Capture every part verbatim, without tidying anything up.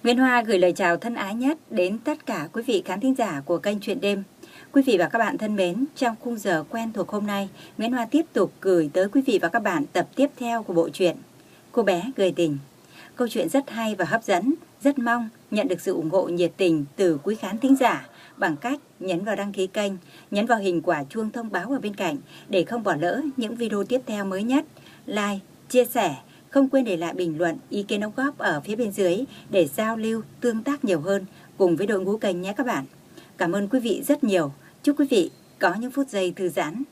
Nguyễn Hoa gửi lời chào thân ái nhất đến tất cả quý vị khán thính giả của kênh Chuyện Đêm. Quý vị và các bạn thân mến, trong khung giờ quen thuộc hôm nay, Nguyễn Hoa tiếp tục gửi tới quý vị và các bạn tập tiếp theo của bộ truyện Cô bé gầy tình. Câu chuyện rất hay và hấp dẫn, rất mong nhận được sự ủng hộ nhiệt tình từ quý khán thính giả bằng cách nhấn vào đăng ký kênh, nhấn vào hình quả chuông thông báo ở bên cạnh để không bỏ lỡ những video tiếp theo mới nhất. Like, chia sẻ, không quên để lại bình luận, ý kiến đóng góp ở phía bên dưới để giao lưu, tương tác nhiều hơn cùng với đội ngũ kênh nhé các bạn. Cảm ơn quý vị rất nhiều. Chúc quý vị có những phút giây thư giãn.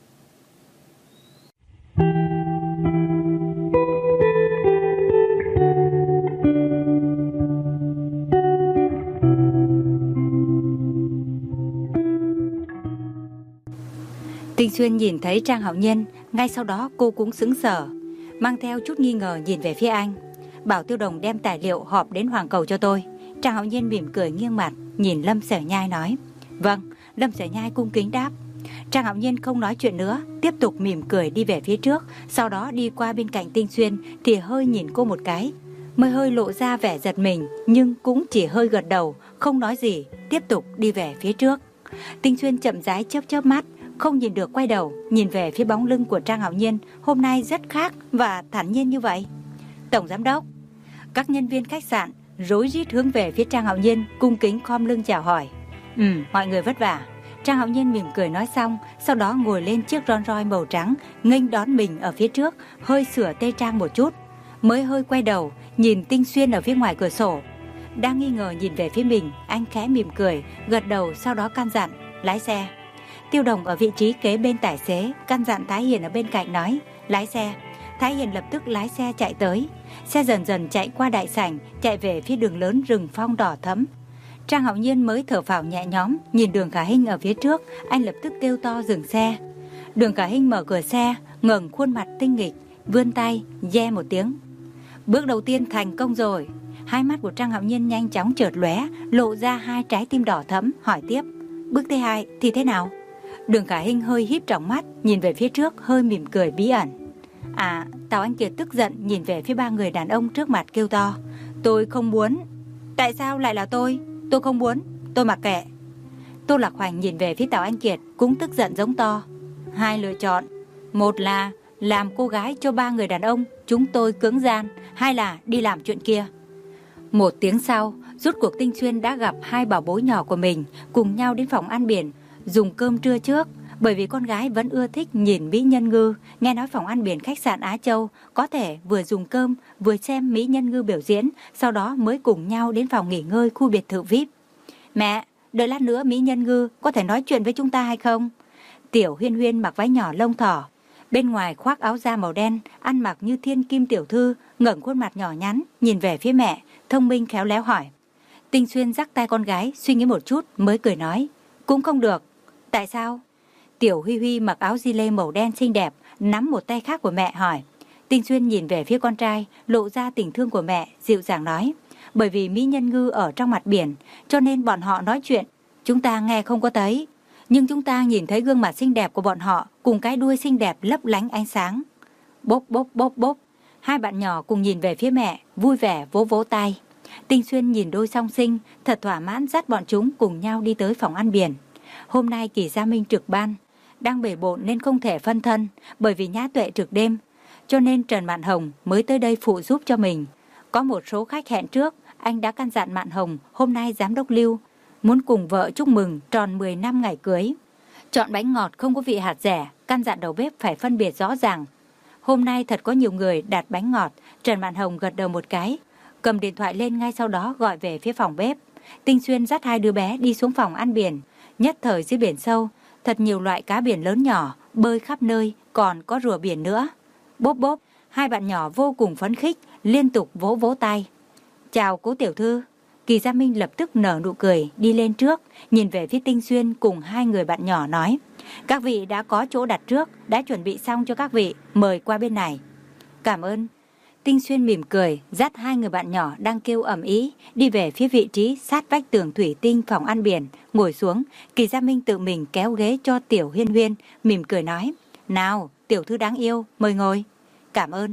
Tinh Xuyên nhìn thấy Trang Hạo Nhiên, ngay sau đó cô cũng sững sờ, mang theo chút nghi ngờ nhìn về phía anh. Bảo Tiêu Đồng đem tài liệu họp đến Hoàng Cầu cho tôi. Trang Hạo Nhiên mỉm cười nghiêng mặt nhìn Lâm Sở Nhai nói. Vâng. Lâm Sở Nhai cung kính đáp. Trang Hạo Nhiên không nói chuyện nữa, tiếp tục mỉm cười đi về phía trước. Sau đó đi qua bên cạnh Tinh Xuyên thì hơi nhìn cô một cái, mới hơi lộ ra vẻ giật mình, nhưng cũng chỉ hơi gật đầu, không nói gì, tiếp tục đi về phía trước. Tinh Xuyên chậm rãi chớp chớp mắt, không nhìn được quay đầu nhìn về phía bóng lưng của Trang Hạo Nhiên, hôm nay rất khác và thản nhiên như vậy. Tổng giám đốc. Các nhân viên khách sạn rối rít hướng về phía Trang Hạo Nhiên, cung kính khom lưng chào hỏi. Ừ, mọi người vất vả. Trang Hạo Nhiên mỉm cười nói xong, sau đó ngồi lên chiếc Rolls Royce màu trắng, nghênh đón mình ở phía trước, hơi sửa tê trang một chút, mới hơi quay đầu nhìn Tinh Xuyên ở phía ngoài cửa sổ. Đang nghi ngờ nhìn về phía mình, anh khẽ mỉm cười, gật đầu, sau đó căn dặn, lái xe. Tiêu Đồng ở vị trí kế bên tài xế, căn dặn Thái Hiền ở bên cạnh nói, lái xe. Thái Hiền lập tức lái xe chạy tới. Xe dần dần chạy qua đại sảnh, chạy về phía đường lớn rừng phong đỏ thẫm. Trang Hạo Nhiên mới thở phào nhẹ nhõm, nhìn Đường Khả Hinh ở phía trước, anh lập tức kêu to dừng xe. Đường Khả Hinh mở cửa xe, ngẩng khuôn mặt tinh nghịch, vươn tay, ye một tiếng. Bước đầu tiên thành công rồi. Hai mắt của Trang Hạo Nhiên nhanh chóng chợt lóe, lộ ra hai trái tim đỏ thẫm, hỏi tiếp. Bước thứ hai thì thế nào? Đường Khả Hinh hơi híp tròng mắt, nhìn về phía trước, hơi mỉm cười bí ẩn. À, Tào Anh Kiệt tức giận nhìn về phía ba người đàn ông trước mặt kêu to. Tôi không muốn. Tại sao lại là tôi? Tôi không muốn, tôi mặc kệ. Tô Lạc Hoành nhìn về phía Tào Anh Kiệt cũng tức giận giống to. Hai lựa chọn, một là làm cô gái cho ba người đàn ông chúng tôi cưỡng gian, hai là đi làm chuyện kia. Một tiếng sau, rốt cuộc Tinh Xuyên đã gặp hai bảo bối nhỏ của mình, cùng nhau đến phòng ăn biển dùng cơm trưa trước. Bởi vì con gái vẫn ưa thích nhìn Mỹ Nhân Ngư, nghe nói phòng ăn biển khách sạn Á Châu có thể vừa dùng cơm vừa xem Mỹ Nhân Ngư biểu diễn, sau đó mới cùng nhau đến phòng nghỉ ngơi khu biệt thự vi ai pi. Mẹ, đợi lát nữa Mỹ Nhân Ngư có thể nói chuyện với chúng ta hay không? Tiểu Huyên Huyên mặc váy nhỏ lông thỏ, bên ngoài khoác áo da màu đen, ăn mặc như thiên kim tiểu thư, ngẩng khuôn mặt nhỏ nhắn, nhìn về phía mẹ, thông minh khéo léo hỏi. Tinh Xuyên dắt tay con gái, suy nghĩ một chút mới cười nói. Cũng không được. Tại sao? Tiểu Huy Huy mặc áo di lê màu đen xinh đẹp, nắm một tay khác của mẹ hỏi. Tinh Xuyên nhìn về phía con trai, lộ ra tình thương của mẹ, dịu dàng nói. Bởi vì Mỹ Nhân Ngư ở trong mặt biển, cho nên bọn họ nói chuyện, chúng ta nghe không có thấy. Nhưng chúng ta nhìn thấy gương mặt xinh đẹp của bọn họ, cùng cái đuôi xinh đẹp lấp lánh ánh sáng. Bốp bốp bốp bốp. Hai bạn nhỏ cùng nhìn về phía mẹ, vui vẻ vỗ vỗ tay. Tinh Xuyên nhìn đôi song sinh, thật thỏa mãn dắt bọn chúng cùng nhau đi tới phòng ăn biển. Hôm nay Kỳ Gia Minh trực ban, đang bể bộn nên không thể phân thân, bởi vì Nhã Tuệ trực đêm, cho nên Trần Mạn Hồng mới tới đây phụ giúp cho mình. Có một số khách hẹn trước, anh đã căn dặn Mạn Hồng hôm nay giám đốc Lưu muốn cùng vợ chúc mừng tròn mười năm ngày cưới. Chọn bánh ngọt không có vị hạt dẻ, căn dặn đầu bếp phải phân biệt rõ ràng. Hôm nay thật có nhiều người đặt bánh ngọt. Trần Mạn Hồng gật đầu một cái, cầm điện thoại lên, ngay sau đó gọi về phía phòng bếp. Tinh Xuyên dắt hai đứa bé đi xuống phòng ăn biển. Nhất thời dưới biển sâu, thật nhiều loại cá biển lớn nhỏ bơi khắp nơi, còn có rùa biển nữa. Bốp bốp, hai bạn nhỏ vô cùng phấn khích, liên tục vỗ vỗ tay. Chào Cố tiểu thư. Kỳ Gia Minh lập tức nở nụ cười, đi lên trước, nhìn về phía Tinh Xuyên cùng hai người bạn nhỏ nói. Các vị đã có chỗ đặt trước, đã chuẩn bị xong cho các vị, mời qua bên này. Cảm ơn. Tinh Xuyên mỉm cười, dắt hai người bạn nhỏ đang kêu ầm ĩ đi về phía vị trí sát vách tường thủy tinh phòng ăn biển, ngồi xuống. Kỳ Gia Minh tự mình kéo ghế cho Tiểu Huyên Huyên, mỉm cười nói. Nào, tiểu thư đáng yêu, mời ngồi. Cảm ơn.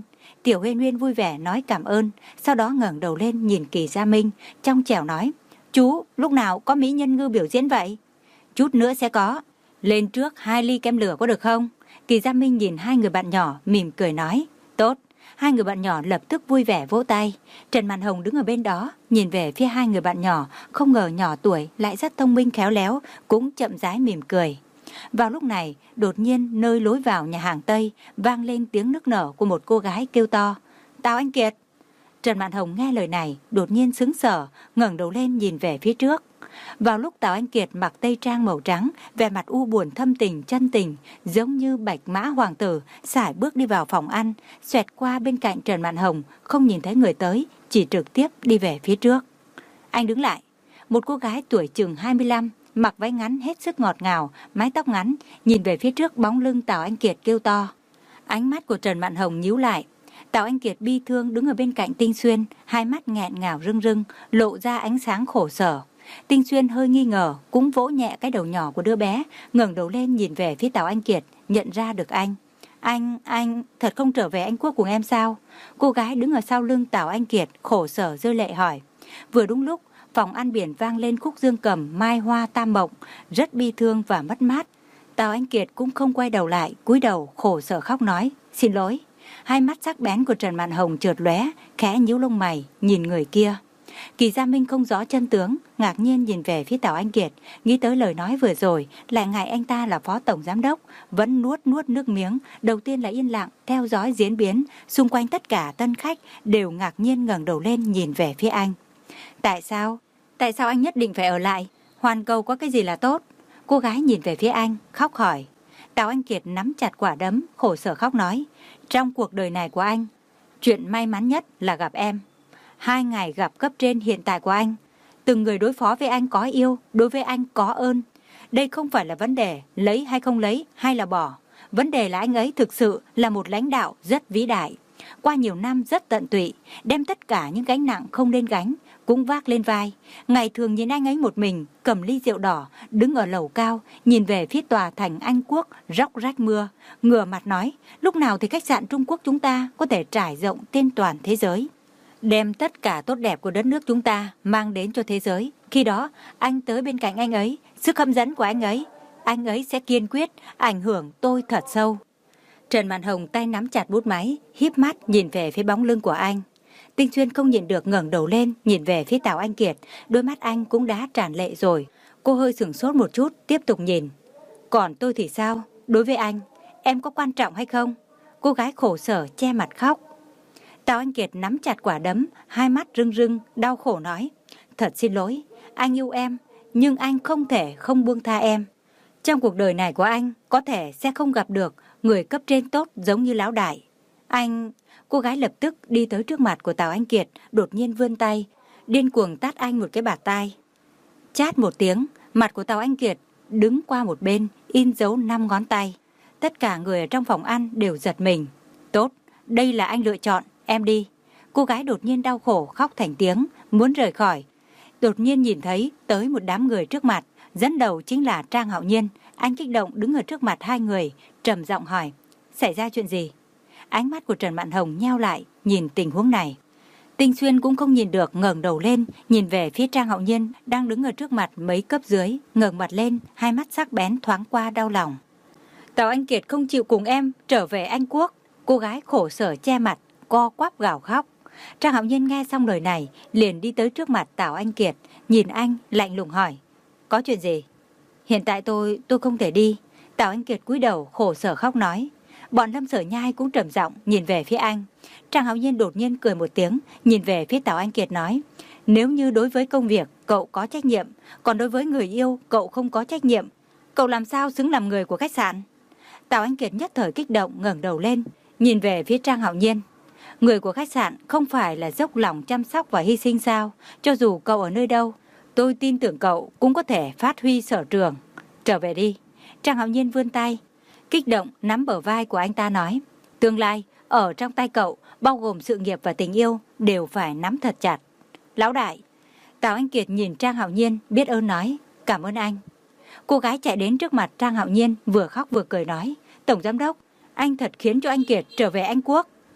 Tiểu Huyên Huyên vui vẻ nói cảm ơn, sau đó ngẩng đầu lên nhìn Kỳ Gia Minh, trong trẻo nói, chú, lúc nào có mỹ nhân ngư biểu diễn vậy? Chút nữa sẽ có. Lên trước hai ly kem lửa có được không? Kỳ Gia Minh nhìn hai người bạn nhỏ, mỉm cười nói, tốt. Hai người bạn nhỏ lập tức vui vẻ vỗ tay. Trần Mạn Hồng đứng ở bên đó, nhìn về phía hai người bạn nhỏ, không ngờ nhỏ tuổi lại rất thông minh khéo léo, cũng chậm rãi mỉm cười. Vào lúc này, đột nhiên nơi lối vào nhà hàng Tây vang lên tiếng nức nở của một cô gái kêu to, Tào Anh Kiệt. Trần Mạn Hồng nghe lời này, đột nhiên sững sờ, ngẩng đầu lên nhìn về phía trước. Vào lúc Tào Anh Kiệt mặc tây trang màu trắng, vẻ mặt u buồn thâm tình chân tình, giống như bạch mã hoàng tử, sải bước đi vào phòng ăn, xoẹt qua bên cạnh Trần Mạn Hồng, không nhìn thấy người tới, chỉ trực tiếp đi về phía trước. Anh đứng lại. Một cô gái tuổi chừng hai mươi lăm, mặc váy ngắn hết sức ngọt ngào, mái tóc ngắn, nhìn về phía trước bóng lưng Tào Anh Kiệt kêu to. Ánh mắt của Trần Mạn Hồng nhíu lại. Tào Anh Kiệt bi thương đứng ở bên cạnh Tinh Xuyên, hai mắt nghẹn ngào rưng rưng, lộ ra ánh sáng khổ sở. Tinh Xuyên hơi nghi ngờ, cũng vỗ nhẹ cái đầu nhỏ của đứa bé, ngẩng đầu lên nhìn về phía Tào Anh Kiệt, nhận ra được anh. Anh, anh, thật không trở về Anh Quốc cùng em sao? Cô gái đứng ở sau lưng Tào Anh Kiệt, khổ sở rơi lệ hỏi. Vừa đúng lúc, phòng ăn biển vang lên khúc dương cầm Mai Hoa Tam Mộng, rất bi thương và mất mát. Tào Anh Kiệt cũng không quay đầu lại, cúi đầu khổ sở khóc nói, xin lỗi. Hai mắt sắc bén của Trần Mạn Hồng chợt lóe, khẽ nhíu lông mày, nhìn người kia. Kỳ Gia Minh không rõ chân tướng, ngạc nhiên nhìn về phía Tào Anh Kiệt, nghĩ tới lời nói vừa rồi, lại ngại anh ta là phó tổng giám đốc, vẫn nuốt nuốt nước miếng, đầu tiên là yên lặng, theo dõi diễn biến, xung quanh tất cả tân khách đều ngạc nhiên ngẩng đầu lên nhìn về phía anh. Tại sao? Tại sao anh nhất định phải ở lại? Hoàn Cầu có cái gì là tốt? Cô gái nhìn về phía anh, khóc hỏi. Tào Anh Kiệt nắm chặt quả đấm, khổ sở khóc nói, trong cuộc đời này của anh, chuyện may mắn nhất là gặp em. Hai ngày gặp cấp trên hiện tại của anh, từng người đối phó với anh có yêu, đối với anh có ơn. Đây không phải là vấn đề lấy hay không lấy hay là bỏ. Vấn đề là anh ấy thực sự là một lãnh đạo rất vĩ đại. Qua nhiều năm rất tận tụy, đem tất cả những gánh nặng không nên gánh, cũng vác lên vai. Ngày thường nhìn anh ấy một mình, cầm ly rượu đỏ, đứng ở lầu cao, nhìn về phía tòa thành Anh Quốc, róc rách mưa. Ngửa mặt nói, lúc nào thì khách sạn Trung Quốc chúng ta có thể trải rộng trên toàn thế giới. Đem tất cả tốt đẹp của đất nước chúng ta mang đến cho thế giới. Khi đó, anh tới bên cạnh anh ấy, sức hấp dẫn của anh ấy, anh ấy sẽ kiên quyết, ảnh hưởng tôi thật sâu. Trần Mạn Hồng tay nắm chặt bút máy, híp mắt nhìn về phía bóng lưng của anh. Tinh Xuyên không nhịn được ngẩng đầu lên, nhìn về phía Tào Anh Kiệt, đôi mắt anh cũng đã tràn lệ rồi. Cô hơi sửng sốt một chút, tiếp tục nhìn. Còn tôi thì sao? Đối với anh, em có quan trọng hay không? Cô gái khổ sở che mặt khóc. Tào Anh Kiệt nắm chặt quả đấm, hai mắt rưng rưng, đau khổ nói. Thật xin lỗi, anh yêu em, nhưng anh không thể không buông tha em. Trong cuộc đời này của anh, có thể sẽ không gặp được người cấp trên tốt giống như lão đại. Anh... Cô gái lập tức đi tới trước mặt của Tào Anh Kiệt, đột nhiên vươn tay, điên cuồng tát anh một cái bạt tai. Chát một tiếng, mặt của Tào Anh Kiệt đứng qua một bên, in dấu năm ngón tay. Tất cả người ở trong phòng ăn đều giật mình. Tốt, đây là anh lựa chọn, em đi. Cô gái đột nhiên đau khổ khóc thành tiếng, muốn rời khỏi. Đột nhiên nhìn thấy tới một đám người trước mặt, dẫn đầu chính là Trang Hạo Nhiên. Anh kích động đứng ở trước mặt hai người, trầm giọng hỏi, xảy ra chuyện gì? Ánh mắt của Trần Mạn Hồng nheo lại, nhìn tình huống này. Tinh Xuyên cũng không nhìn được, ngẩng đầu lên, nhìn về phía Trang Hạo Nhiên đang đứng ở trước mặt mấy cấp dưới, ngẩng mặt lên, hai mắt sắc bén thoáng qua đau lòng. Tào Anh Kiệt không chịu cùng em trở về Anh Quốc. Cô gái khổ sở che mặt, co quắp gào khóc. Trang Hạo Nhiên nghe xong lời này, liền đi tới trước mặt Tào Anh Kiệt, nhìn anh lạnh lùng hỏi, có chuyện gì? Hiện tại tôi, tôi không thể đi. Tào Anh Kiệt cúi đầu khổ sở khóc nói. Bọn Lâm Sở Nhai cũng trầm giọng nhìn về phía anh. Trang Hạo Nhiên đột nhiên cười một tiếng, nhìn về phía Tào Anh Kiệt nói, nếu như đối với công việc cậu có trách nhiệm, còn đối với người yêu cậu không có trách nhiệm, cậu làm sao xứng làm người của khách sạn? Tào Anh Kiệt nhất thời kích động ngẩng đầu lên, nhìn về phía Trang Hạo Nhiên. Người của khách sạn không phải là dốc lòng chăm sóc và hy sinh sao? Cho dù cậu ở nơi đâu, tôi tin tưởng cậu cũng có thể phát huy sở trường. Trở về đi. Trang Hạo Nhiên vươn tay, kích động nắm bờ vai của anh ta nói, tương lai ở trong tay cậu, bao gồm sự nghiệp và tình yêu, đều phải nắm thật chặt. Lão đại. Tào Anh Kiệt nhìn Trang Hạo Nhiên, biết ơn nói, cảm ơn anh. Cô gái chạy đến trước mặt Trang Hạo Nhiên, vừa khóc vừa cười nói, tổng giám đốc, anh thật khiến cho anh Kiệt trở về Anh Quốc.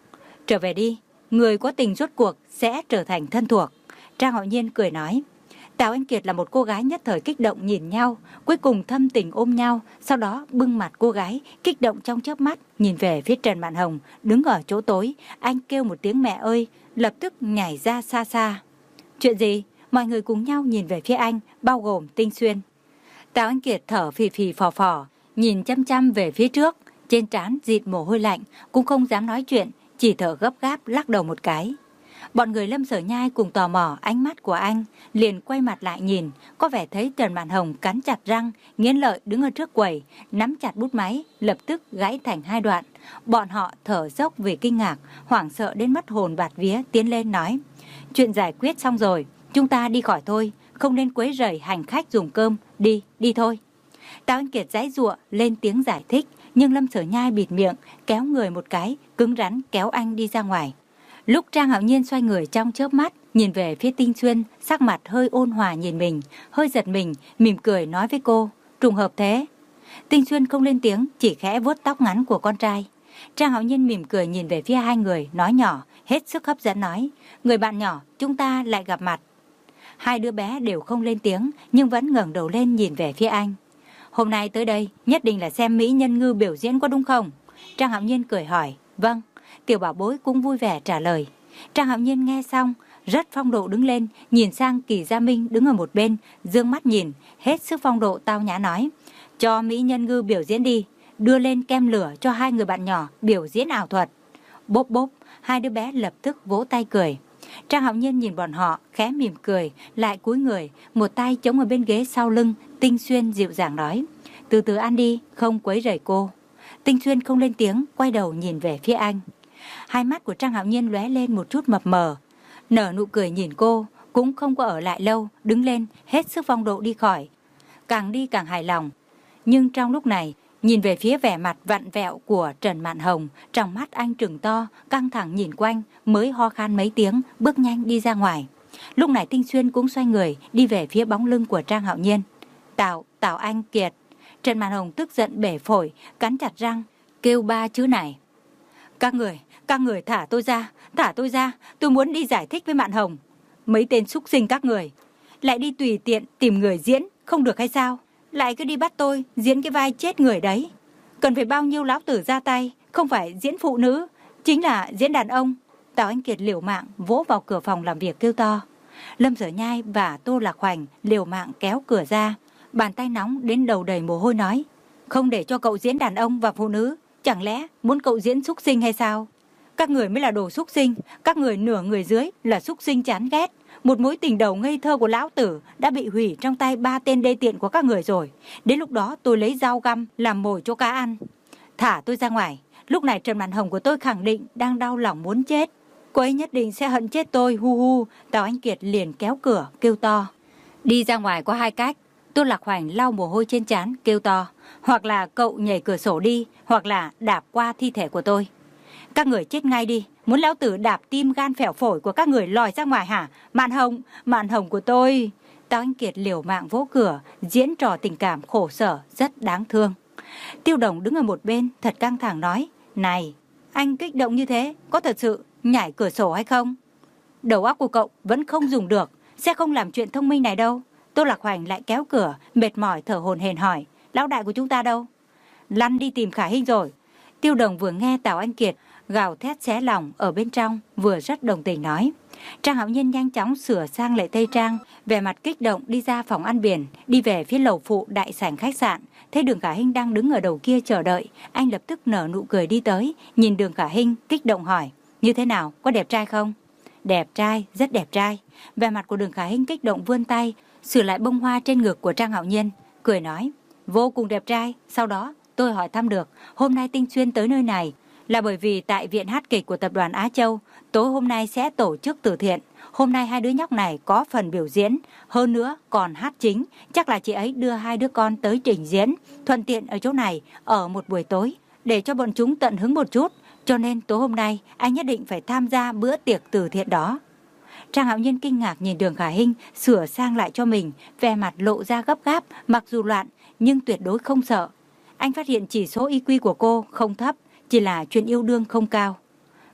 Trở về đi, người có tình rốt cuộc sẽ trở thành thân thuộc. Trang Hạo Nhiên cười nói. Tào Anh Kiệt là một cô gái nhất thời kích động nhìn nhau, cuối cùng thâm tình ôm nhau, sau đó bưng mặt cô gái, kích động trong chớp mắt, nhìn về phía Trần Mạn Hồng, đứng ở chỗ tối, anh kêu một tiếng mẹ ơi, lập tức nhảy ra xa xa. Chuyện gì? Mọi người cùng nhau nhìn về phía anh, bao gồm Tinh Xuyên. Tào Anh Kiệt thở phì phì phò phò, nhìn chăm chăm về phía trước, trên trán dịt mồ hôi lạnh, cũng không dám nói chuyện, chỉ thở gấp gáp lắc đầu một cái. Bọn người Lâm Sở Nhai cùng tò mò ánh mắt của anh, liền quay mặt lại nhìn, có vẻ thấy Trần Mạn Hồng cắn chặt răng, nghiến lợi đứng ở trước quầy, nắm chặt bút máy, lập tức gãy thành hai đoạn. Bọn họ thở dốc vì kinh ngạc, hoảng sợ đến mất hồn bạt vía, tiến lên nói: chuyện giải quyết xong rồi, chúng ta đi khỏi thôi, không nên quấy rầy hành khách dùng cơm, đi, đi thôi. Tào Anh Kiệt giãy giụa lên tiếng giải thích, nhưng Lâm Sở Nhai bịt miệng, kéo người một cái, cứng rắn kéo anh đi ra ngoài. Lúc Trang Hạo Nhiên xoay người trong chớp mắt, nhìn về phía Tinh Xuyên, sắc mặt hơi ôn hòa nhìn mình, hơi giật mình, mỉm cười nói với cô, trùng hợp thế. Tinh Xuyên không lên tiếng, chỉ khẽ vuốt tóc ngắn của con trai. Trang Hạo Nhiên mỉm cười nhìn về phía hai người, nói nhỏ, hết sức hấp dẫn nói, người bạn nhỏ, chúng ta lại gặp mặt. Hai đứa bé đều không lên tiếng, nhưng vẫn ngẩng đầu lên nhìn về phía anh. Hôm nay tới đây, nhất định là xem Mỹ Nhân Ngư biểu diễn có đúng không? Trang Hạo Nhiên cười hỏi, vâng. Tiểu bảo bối cũng vui vẻ trả lời. Trang Hạo Nhiên nghe xong, rất phong độ đứng lên, nhìn sang Kỳ Gia Minh đứng ở một bên, dương mắt nhìn, hết sức phong độ tao nhã nói, cho Mỹ Nhân Ngư biểu diễn đi, đưa lên kem lửa cho hai người bạn nhỏ biểu diễn ảo thuật. Bốp bốp, hai đứa bé lập tức vỗ tay cười. Trang Hạo Nhiên nhìn bọn họ, khẽ mỉm cười, lại cúi người, một tay chống ở bên ghế sau lưng. Tinh Xuyên dịu dàng nói, từ từ ăn đi, không quấy rầy cô. Tinh Xuyên không lên tiếng, quay đầu nhìn về phía anh. Hai mắt của Trang Hạo Nhiên lóe lên một chút mập mờ, nở nụ cười nhìn cô, cũng không có ở lại lâu, đứng lên, hết sức phong độ đi khỏi. Càng đi càng hài lòng. Nhưng trong lúc này, nhìn về phía vẻ mặt vặn vẹo của Trần Mạn Hồng, trong mắt anh trừng to, căng thẳng nhìn quanh, mới ho khan mấy tiếng, bước nhanh đi ra ngoài. Lúc này Tinh Xuyên cũng xoay người, đi về phía bóng lưng của Trang Hạo Nhiên. Tào, Tào Anh Kiệt. Trần Mạn Hồng tức giận bể phổi, cắn chặt răng, kêu ba chữ này. Các người, các người thả tôi ra, thả tôi ra, tôi muốn đi giải thích với Mạn Hồng. Mấy tên xúc sinh các người, lại đi tùy tiện tìm người diễn, không được hay sao? Lại cứ đi bắt tôi diễn cái vai chết người đấy. Cần phải bao nhiêu lão tử ra tay, không phải diễn phụ nữ, chính là diễn đàn ông. Tào Anh Kiệt liều mạng vỗ vào cửa phòng làm việc kêu to. Lâm Sở Nhai và Tô Lạc Hoành liều mạng kéo cửa ra, bàn tay nóng đến đầu đầy mồ hôi nói, không để cho cậu diễn đàn ông và phụ nữ, chẳng lẽ muốn cậu diễn xúc sinh hay sao? Các người mới là đồ xúc sinh, các người nửa người dưới là xúc sinh chán ghét. Một mối tình đầu ngây thơ của lão tử đã bị hủy trong tay ba tên đê tiện của các người rồi. Đến lúc đó tôi lấy dao găm làm mồi cho cá ăn. Thả tôi ra ngoài. Lúc này Trần Mạn Hồng của tôi khẳng định đang đau lòng muốn chết. Cô ấy nhất định sẽ hận chết tôi, hu hu. Tào Anh Kiệt liền kéo cửa, kêu to. Đi ra ngoài có hai cách. Tô Lạc Hoành lau mồ hôi trên trán, kêu to. Hoặc là cậu nhảy cửa sổ đi, hoặc là đạp qua thi thể của tôi. Các người chết ngay đi, muốn lão tử đạp tim gan phèo phổi của các người lòi ra ngoài hả? Mạn Hồng, Mạn Hồng của tôi. Tào Anh Kiệt liều mạng vỗ cửa, diễn trò tình cảm khổ sở, rất đáng thương. Tiêu Đồng đứng ở một bên, thật căng thẳng nói, này, anh kích động như thế, có thật sự nhảy cửa sổ hay không? Đầu óc của cậu vẫn không dùng được, sẽ không làm chuyện thông minh này đâu. Tô Lạc Hoành lại kéo cửa, mệt mỏi thở hổn hển hỏi, lão đại của chúng ta đâu? Lăn đi tìm Khả Hinh rồi. Tiêu Đồng vừa nghe Tào Anh Kiệt gào thét xé lòng ở bên trong, vừa rất đồng tình nói. Trang Hạo Nhiên nhanh chóng sửa sang lại tây trang, vẻ mặt kích động đi ra phòng ăn biển, đi về phía lầu phụ đại sảnh khách sạn. Thấy Đường Khả Hinh đang đứng ở đầu kia chờ đợi, anh lập tức nở nụ cười đi tới, nhìn Đường Khả Hinh kích động hỏi, như thế nào, có đẹp trai không? Đẹp trai, rất đẹp trai. Vẻ mặt của Đường Khả Hinh kích động vươn tay, sửa lại bông hoa trên ngực của Trang Hạo Nhiên, cười nói, vô cùng đẹp trai. Sau đó tôi hỏi thăm được, hôm nay Tinh Xuyên tới nơi này là bởi vì tại viện hát kịch của tập đoàn Á Châu, tối hôm nay sẽ tổ chức từ thiện. Hôm nay hai đứa nhóc này có phần biểu diễn, hơn nữa còn hát chính, chắc là chị ấy đưa hai đứa con tới trình diễn, thuận tiện ở chỗ này ở một buổi tối, để cho bọn chúng tận hứng một chút, cho nên tối hôm nay anh nhất định phải tham gia bữa tiệc từ thiện đó. Trang Hạo Nhiên kinh ngạc nhìn Đường Khả Hinh sửa sang lại cho mình, vẻ mặt lộ ra gấp gáp, mặc dù loạn nhưng tuyệt đối không sợ. Anh phát hiện chỉ số i kiu của cô không thấp, chỉ là chuyện yêu đương không cao.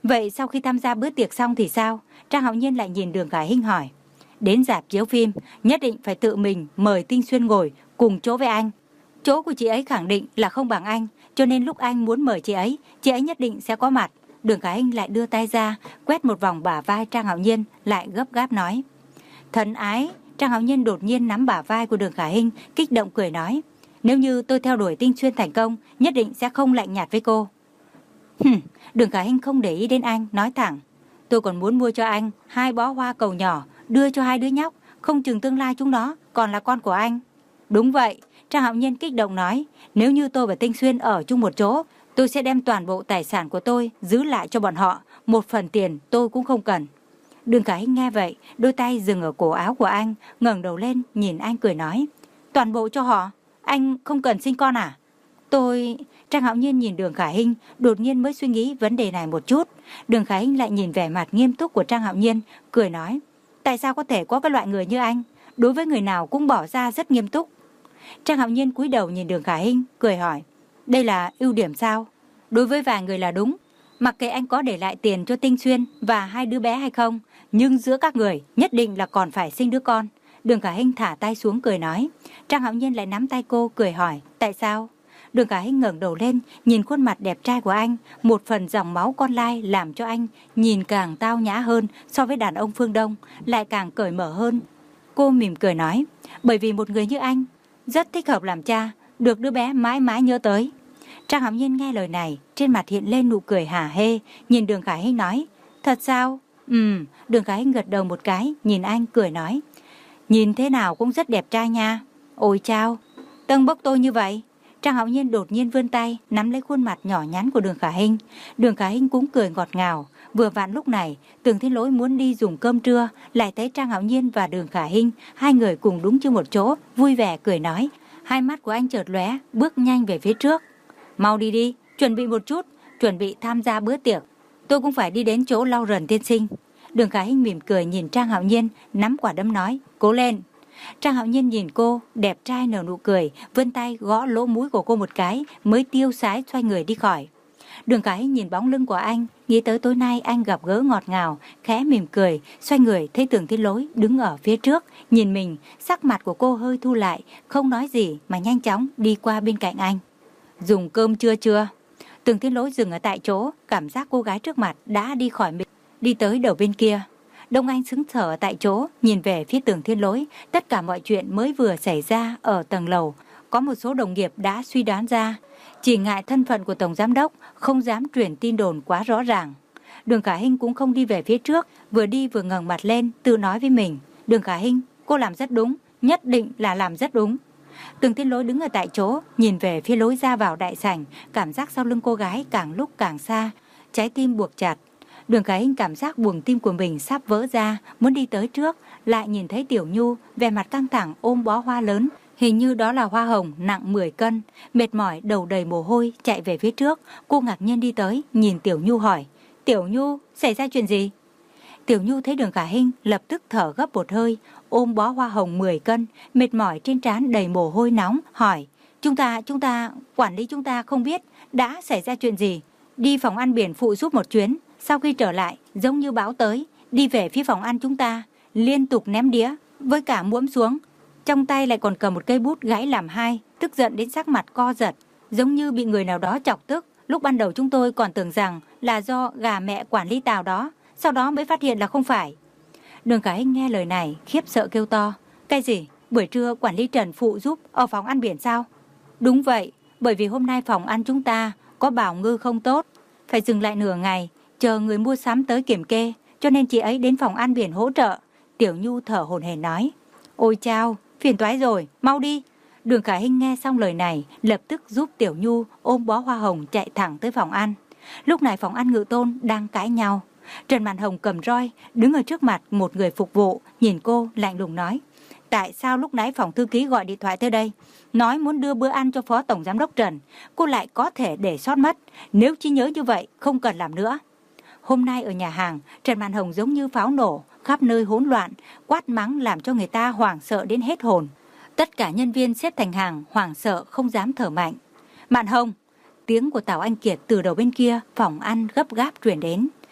Vậy sau khi tham gia bữa tiệc xong thì sao? Trang Hạo Nhiên lại nhìn Đường Khải Hinh hỏi. Đến rạp chiếu phim, nhất định phải tự mình mời Tinh Xuyên ngồi cùng chỗ với anh. Chỗ của chị ấy khẳng định là không bằng anh, cho nên lúc anh muốn mời chị ấy, chị ấy nhất định sẽ có mặt. Đường Khải Hinh lại đưa tay ra, quét một vòng bả vai Trang Hạo Nhiên, lại gấp gáp nói. Thân ái. Trang Hạo Nhiên đột nhiên nắm bả vai của Đường Khải Hinh, kích động cười nói. Nếu như tôi theo đuổi Tinh Xuyên thành công, nhất định sẽ không lạnh nhạt với cô. Hừm, Đường Khải Hinh không để ý đến anh, nói thẳng. Tôi còn muốn mua cho anh hai bó hoa cầu nhỏ, đưa cho hai đứa nhóc, không chừng tương lai chúng nó còn là con của anh. Đúng vậy, Trang Hạo Nhiên kích động nói. Nếu như tôi và Tinh Xuyên ở chung một chỗ, tôi sẽ đem toàn bộ tài sản của tôi giữ lại cho bọn họ, một phần tiền tôi cũng không cần. Đường Khải Hinh nghe vậy, đôi tay dừng ở cổ áo của anh, ngẩng đầu lên nhìn anh cười nói. Toàn bộ cho họ? Anh không cần sinh con à? Tôi... Trang Hạo Nhiên nhìn Đường Khải Hinh, đột nhiên mới suy nghĩ vấn đề này một chút. Đường Khải Hinh lại nhìn vẻ mặt nghiêm túc của Trang Hạo Nhiên, cười nói. Tại sao có thể có cái loại người như anh? Đối với người nào cũng bỏ ra rất nghiêm túc. Trang Hạo Nhiên cúi đầu nhìn Đường Khải Hinh, cười hỏi. Đây là ưu điểm sao? Đối với vài người là đúng. Mặc kệ anh có để lại tiền cho Tinh Xuyên và hai đứa bé hay không, nhưng giữa các người nhất định là còn phải sinh đứa con. Đường Khải Hinh thả tay xuống cười nói. Trang Hạo Nhiên lại nắm tay cô cười hỏi. Tại sao? Đường Khải Hinh ngẩng đầu lên, nhìn khuôn mặt đẹp trai của anh, một phần dòng máu con lai làm cho anh nhìn càng tao nhã hơn so với đàn ông phương Đông, lại càng cởi mở hơn. Cô mỉm cười nói, bởi vì một người như anh rất thích hợp làm cha, được đứa bé mãi mãi nhớ tới. Trang Hạo Nhiên nghe lời này, trên mặt hiện lên nụ cười hả hê, nhìn Đường Khải Hinh nói, thật sao? Ừm, Đường Khải Hinh gật đầu một cái, nhìn anh cười nói, nhìn thế nào cũng rất đẹp trai nha. Ôi chao, tâng bốc tôi như vậy. Trang Hạo Nhiên đột nhiên vươn tay, nắm lấy khuôn mặt nhỏ nhắn của Đường Khải Hinh. Đường Khải Hinh cũng cười ngọt ngào. Vừa vặn lúc này, Tưởng Thiên Lỗi muốn đi dùng cơm trưa, lại thấy Trang Hạo Nhiên và Đường Khải Hinh, hai người cùng đúng chung một chỗ, vui vẻ cười nói. Hai mắt của anh chợt lóe, bước nhanh về phía trước. Mau đi đi, chuẩn bị một chút, chuẩn bị tham gia bữa tiệc. Tôi cũng phải đi đến chỗ Lau Rần tiên sinh. Đường Khải Hinh mỉm cười nhìn Trang Hạo Nhiên, nắm quả đấm nói, cố lên. Trang Hạo Nhiên nhìn cô, đẹp trai nở nụ cười, vươn tay gõ lỗ mũi của cô một cái, mới tiêu sái xoay người đi khỏi. Đường Khải Hinh nhìn bóng lưng của anh, nghĩ tới tối nay anh gặp gỡ ngọt ngào, khẽ mỉm cười, xoay người thấy Tưởng Thiên Lỗi đứng ở phía trước, nhìn mình, sắc mặt của cô hơi thu lại, không nói gì mà nhanh chóng đi qua bên cạnh anh. Dùng cơm chưa chưa? Tưởng Thiên Lỗi dừng ở tại chỗ, cảm giác cô gái trước mặt đã đi khỏi mình, đi tới đầu bên kia. Đông Anh sững sờ tại chỗ, nhìn về phía Tưởng Thiên Lỗi, tất cả mọi chuyện mới vừa xảy ra ở tầng lầu. Có một số đồng nghiệp đã suy đoán ra, chỉ ngại thân phận của Tổng Giám Đốc, không dám truyền tin đồn quá rõ ràng. Đường Khải Hinh cũng không đi về phía trước, vừa đi vừa ngẩng mặt lên, tự nói với mình. Đường Khải Hinh, cô làm rất đúng, nhất định là làm rất đúng. Tưởng Thiên Lỗi đứng ở tại chỗ, nhìn về phía lối ra vào đại sảnh, cảm giác sau lưng cô gái càng lúc càng xa, trái tim buộc chặt. Đường Khải Hinh cảm giác buồng tim của mình sắp vỡ ra, muốn đi tới trước, lại nhìn thấy Tiểu Nhu vẻ mặt căng thẳng ôm bó hoa lớn, hình như đó là hoa hồng nặng mười cân, mệt mỏi đầu đầy mồ hôi chạy về phía trước. Cô ngạc nhiên đi tới, nhìn Tiểu Nhu hỏi, Tiểu Nhu, xảy ra chuyện gì? Tiểu Nhu thấy Đường Khải Hinh lập tức thở gấp một hơi, ôm bó hoa hồng mười cân, mệt mỏi trên trán đầy mồ hôi nóng, hỏi, chúng ta, chúng ta, quản lý chúng ta không biết đã xảy ra chuyện gì, đi phòng ăn biển phụ giúp một chuyến. Sau khi trở lại, giống như bão tới, đi về phía phòng ăn chúng ta, liên tục ném đĩa, với cả muỗng xuống. Trong tay lại còn cầm một cây bút gãy làm hai, tức giận đến sắc mặt co giật, giống như bị người nào đó chọc tức. Lúc ban đầu chúng tôi còn tưởng rằng là do gà mẹ quản lý Tào đó, sau đó mới phát hiện là không phải. Đường Khải Hinh nghe lời này, khiếp sợ kêu to. Cái gì? Buổi trưa quản lý Trần phụ giúp ở phòng ăn biển sao? Đúng vậy, bởi vì hôm nay phòng ăn chúng ta có bảo ngư không tốt, phải dừng lại nửa ngày, chờ người mua sắm tới kiểm kê, cho nên chị ấy đến phòng ăn biển hỗ trợ. Tiểu Nhu thở hổn hển nói. Ôi chao, phiền toái rồi, mau đi. Đường Khải Hinh nghe xong lời này, lập tức giúp Tiểu Nhu ôm bó hoa hồng chạy thẳng tới phòng ăn. Lúc này phòng ăn Ngự Tôn đang cãi nhau. Trần Mạn Hồng cầm roi, đứng ở trước mặt một người phục vụ, nhìn cô lạnh lùng nói. Tại sao lúc nãy phòng thư ký gọi điện thoại tới đây, nói muốn đưa bữa ăn cho Phó Tổng Giám Đốc Trần, cô lại có thể để sót mất. Nếu trí nhớ như vậy, không cần làm nữa. Hôm nay ở nhà hàng, Trần Mạn Hồng giống như pháo nổ, khắp nơi hỗn loạn, quát mắng làm cho người ta hoảng sợ đến hết hồn. Tất cả nhân viên xếp thành hàng, hoảng sợ không dám thở mạnh. Mạn Hồng, tiếng của Tào Anh Kiệt từ đầu bên kia phòng ăn gấp gáp truyền đến.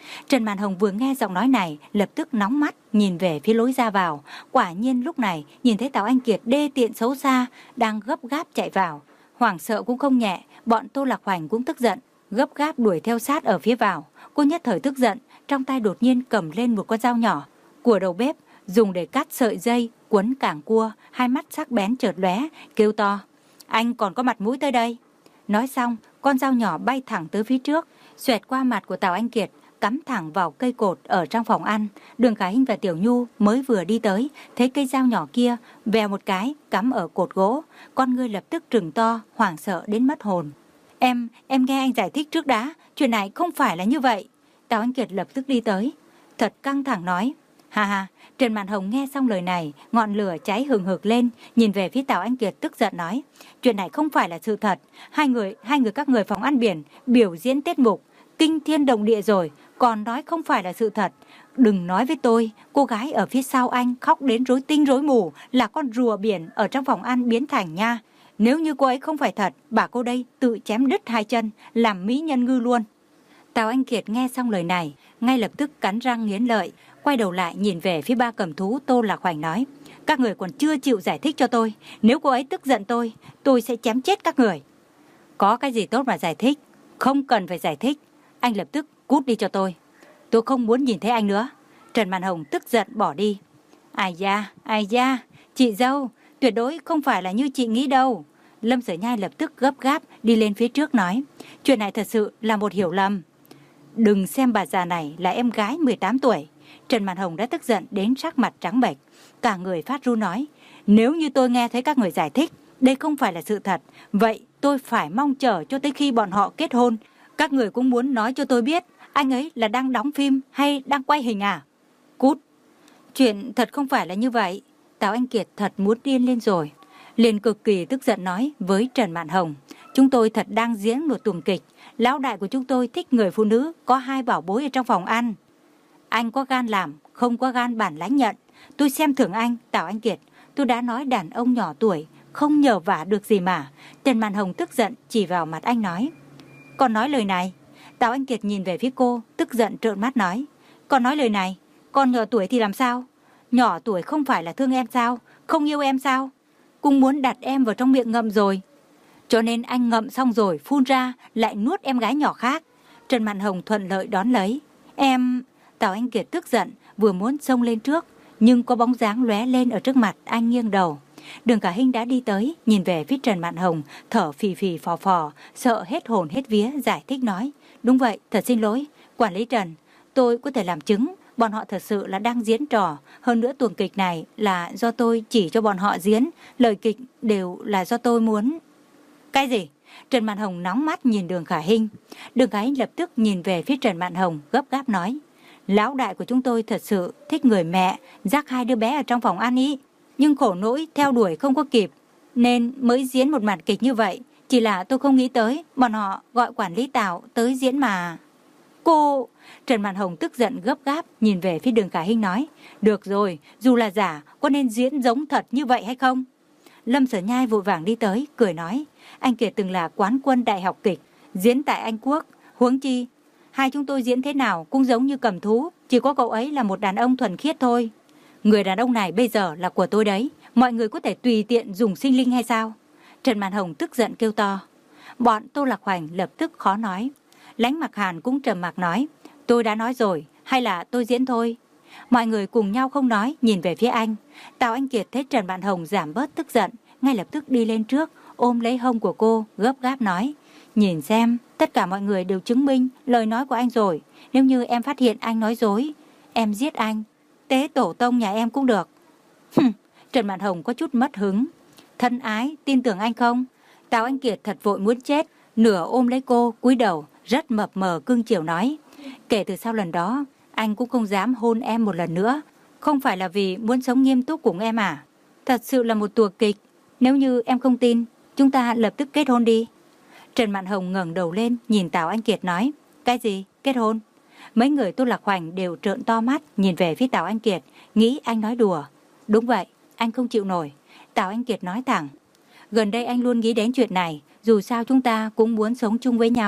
Trần Mạn Hồng vừa nghe giọng nói này, lập tức nóng mắt nhìn về phía lối ra vào. Quả nhiên lúc này nhìn thấy Tào Anh Kiệt đê tiện xấu xa đang gấp gáp chạy vào. Hoảng sợ cũng không nhẹ, bọn Tô Lạc Hoành cũng tức giận, gấp gáp đuổi theo sát ở phía vào. Cô nhất thời tức giận, trong tay đột nhiên cầm lên một con dao nhỏ của đầu bếp, dùng để cắt sợi dây, quấn cảng cua, hai mắt sắc bén chợt lóe, kêu to: "Anh còn có mặt mũi tới đây?" Nói xong, con dao nhỏ bay thẳng tới phía trước, xoẹt qua mặt của Tào Anh Kiệt, cắm thẳng vào cây cột ở trong phòng ăn. Đường Khả Hinh và Tiểu Nhu mới vừa đi tới, thấy cây dao nhỏ kia vèo một cái cắm ở cột gỗ, con ngươi lập tức trừng to, hoảng sợ đến mất hồn. Em, em nghe anh giải thích trước đã, chuyện này không phải là như vậy." Tào Anh Kiệt lập tức đi tới, thật căng thẳng nói. Ha ha. Trần Mạn Hồng nghe xong lời này, ngọn lửa cháy hừng hực lên, nhìn về phía Tào Anh Kiệt tức giận nói: "Chuyện này không phải là sự thật, hai người, hai người các người phòng ăn biển biểu diễn tiết mục kinh thiên động địa rồi, còn nói không phải là sự thật. Đừng nói với tôi, cô gái ở phía sau anh khóc đến rối tinh rối mù là con rùa biển ở trong phòng ăn biến thành nha. Nếu như cô ấy không phải thật, bà cô đây tự chém đứt hai chân, làm mỹ nhân ngư luôn." Tào Anh Kiệt nghe xong lời này, ngay lập tức cắn răng nghiến lợi, quay đầu lại nhìn về phía ba cầm thú Tô Lạc Hoành nói: "Các người còn chưa chịu giải thích cho tôi, nếu cô ấy tức giận tôi, tôi sẽ chém chết các người." "Có cái gì tốt mà giải thích, không cần phải giải thích, anh lập tức cút đi cho tôi. Tôi không muốn nhìn thấy anh nữa." Trần Mạn Hồng tức giận bỏ đi. Ai da, ai da, chị dâu, tuyệt đối không phải là như chị nghĩ đâu. Lâm Sở Nhai lập tức gấp gáp đi lên phía trước nói: "Chuyện này thật sự là một hiểu lầm. Đừng xem bà già này là em gái mười tám tuổi. Trần Mạn Hồng đã tức giận đến sắc mặt trắng bệch, cả người phát run nói: "Nếu như tôi nghe thấy các người giải thích đây không phải là sự thật, vậy tôi phải mong chờ cho tới khi bọn họ kết hôn. Các người cũng muốn nói cho tôi biết anh ấy là đang đóng phim hay đang quay hình à? Cút." Chuyện thật không phải là như vậy. Tào Anh Kiệt thật muốn điên lên rồi, liền cực kỳ tức giận nói với Trần Mạn Hồng: "Chúng tôi thật đang diễn một tuồng kịch. Lão đại của chúng tôi thích người phụ nữ có hai bảo bối ở trong phòng ăn. Anh có gan làm, không có gan bản lãnh nhận. Tôi xem thường anh, Tào Anh Kiệt. Tôi đã nói đàn ông nhỏ tuổi không nhờ vả được gì mà." Trần Mạn Hồng tức giận chỉ vào mặt anh nói: "Còn nói lời này?" Tào Anh Kiệt nhìn về phía cô, tức giận trợn mắt nói: "Còn nói lời này? Còn nhỏ tuổi thì làm sao? Nhỏ tuổi không phải là thương em sao? Không yêu em sao? Cũng muốn đặt em vào trong miệng ngậm rồi. Cho nên anh ngậm xong rồi phun ra lại nuốt em gái nhỏ khác." Trần Mạn Hồng thuận lợi đón lấy. "Em..." Tào Anh Kiệt tức giận, vừa muốn xông lên trước, nhưng có bóng dáng lóe lên ở trước mặt, anh nghiêng đầu. Đường Khả Hinh đã đi tới, nhìn về phía Trần Mạn Hồng, thở phì phì phò phò, sợ hết hồn hết vía, giải thích nói: "Đúng vậy, thật xin lỗi, quản lý Trần, tôi có thể làm chứng, bọn họ thật sự là đang diễn trò. Hơn nữa tuồng kịch này là do tôi chỉ cho bọn họ diễn, lời kịch đều là do tôi muốn." "Cái gì?" Trần Mạn Hồng nóng mắt nhìn Đường Khả Hinh. Đường Khả Hinh lập tức nhìn về phía Trần Mạn Hồng, gấp gáp nói: "Lão đại của chúng tôi thật sự thích người mẹ dắt hai đứa bé ở trong phòng ăn ý, nhưng khổ nỗi theo đuổi không có kịp, nên mới diễn một màn kịch như vậy. Chỉ là tôi không nghĩ tới bọn họ gọi quản lý Tào tới diễn mà." "Cô..." Trần Mạn Hồng tức giận gấp gáp nhìn về phía Đường Khả Hinh nói: "Được rồi, dù là giả, có nên diễn giống thật như vậy hay không?" Lâm Sở Nhai vội vàng đi tới, cười nói: "Anh Kiệt từng là quán quân đại học kịch, diễn tại Anh Quốc, huống chi hai chúng tôi diễn thế nào cũng giống như cầm thú, chỉ có cậu ấy là một đàn ông thuần khiết thôi. Người đàn ông này bây giờ là của tôi đấy, mọi người có thể tùy tiện dùng sinh linh hay sao?" Trần Mạn Hồng tức giận kêu to. Bọn Tô Lạc Hoành lập tức khó nói. Lãnh Mặc Hàn cũng trầm mặc nói: "Tôi đã nói rồi, hay là tôi diễn thôi?" Mọi người cùng nhau không nói, nhìn về phía anh. Tào Anh Kiệt thấy Trần Mạn Hồng giảm bớt tức giận, ngay lập tức đi lên trước, ôm lấy hông của cô, gấp gáp nói: "Nhìn xem, tất cả mọi người đều chứng minh lời nói của anh rồi. Nếu như em phát hiện anh nói dối, em giết anh, tế tổ tông nhà em cũng được." Hừm, Trần Mạn Hồng có chút mất hứng. "Thân ái, tin tưởng anh không?" Tào Anh Kiệt thật vội muốn chết, nửa ôm lấy cô, cúi đầu, rất mập mờ cưng chiều nói: "Kể từ sau lần đó, anh cũng không dám hôn em một lần nữa. Không phải là vì muốn sống nghiêm túc cùng em à? Thật sự là một tuồng kịch. Nếu như em không tin, chúng ta lập tức kết hôn đi." Trần Mạn Hồng ngẩng đầu lên nhìn Tào Anh Kiệt nói: "Cái gì? Kết hôn?" Mấy người Tô Lạc Hoành đều trợn to mắt nhìn về phía Tào Anh Kiệt, nghĩ anh nói đùa. "Đúng vậy, anh không chịu nổi." Tào Anh Kiệt nói thẳng: "Gần đây anh luôn nghĩ đến chuyện này, dù sao chúng ta cũng muốn sống chung với nhau.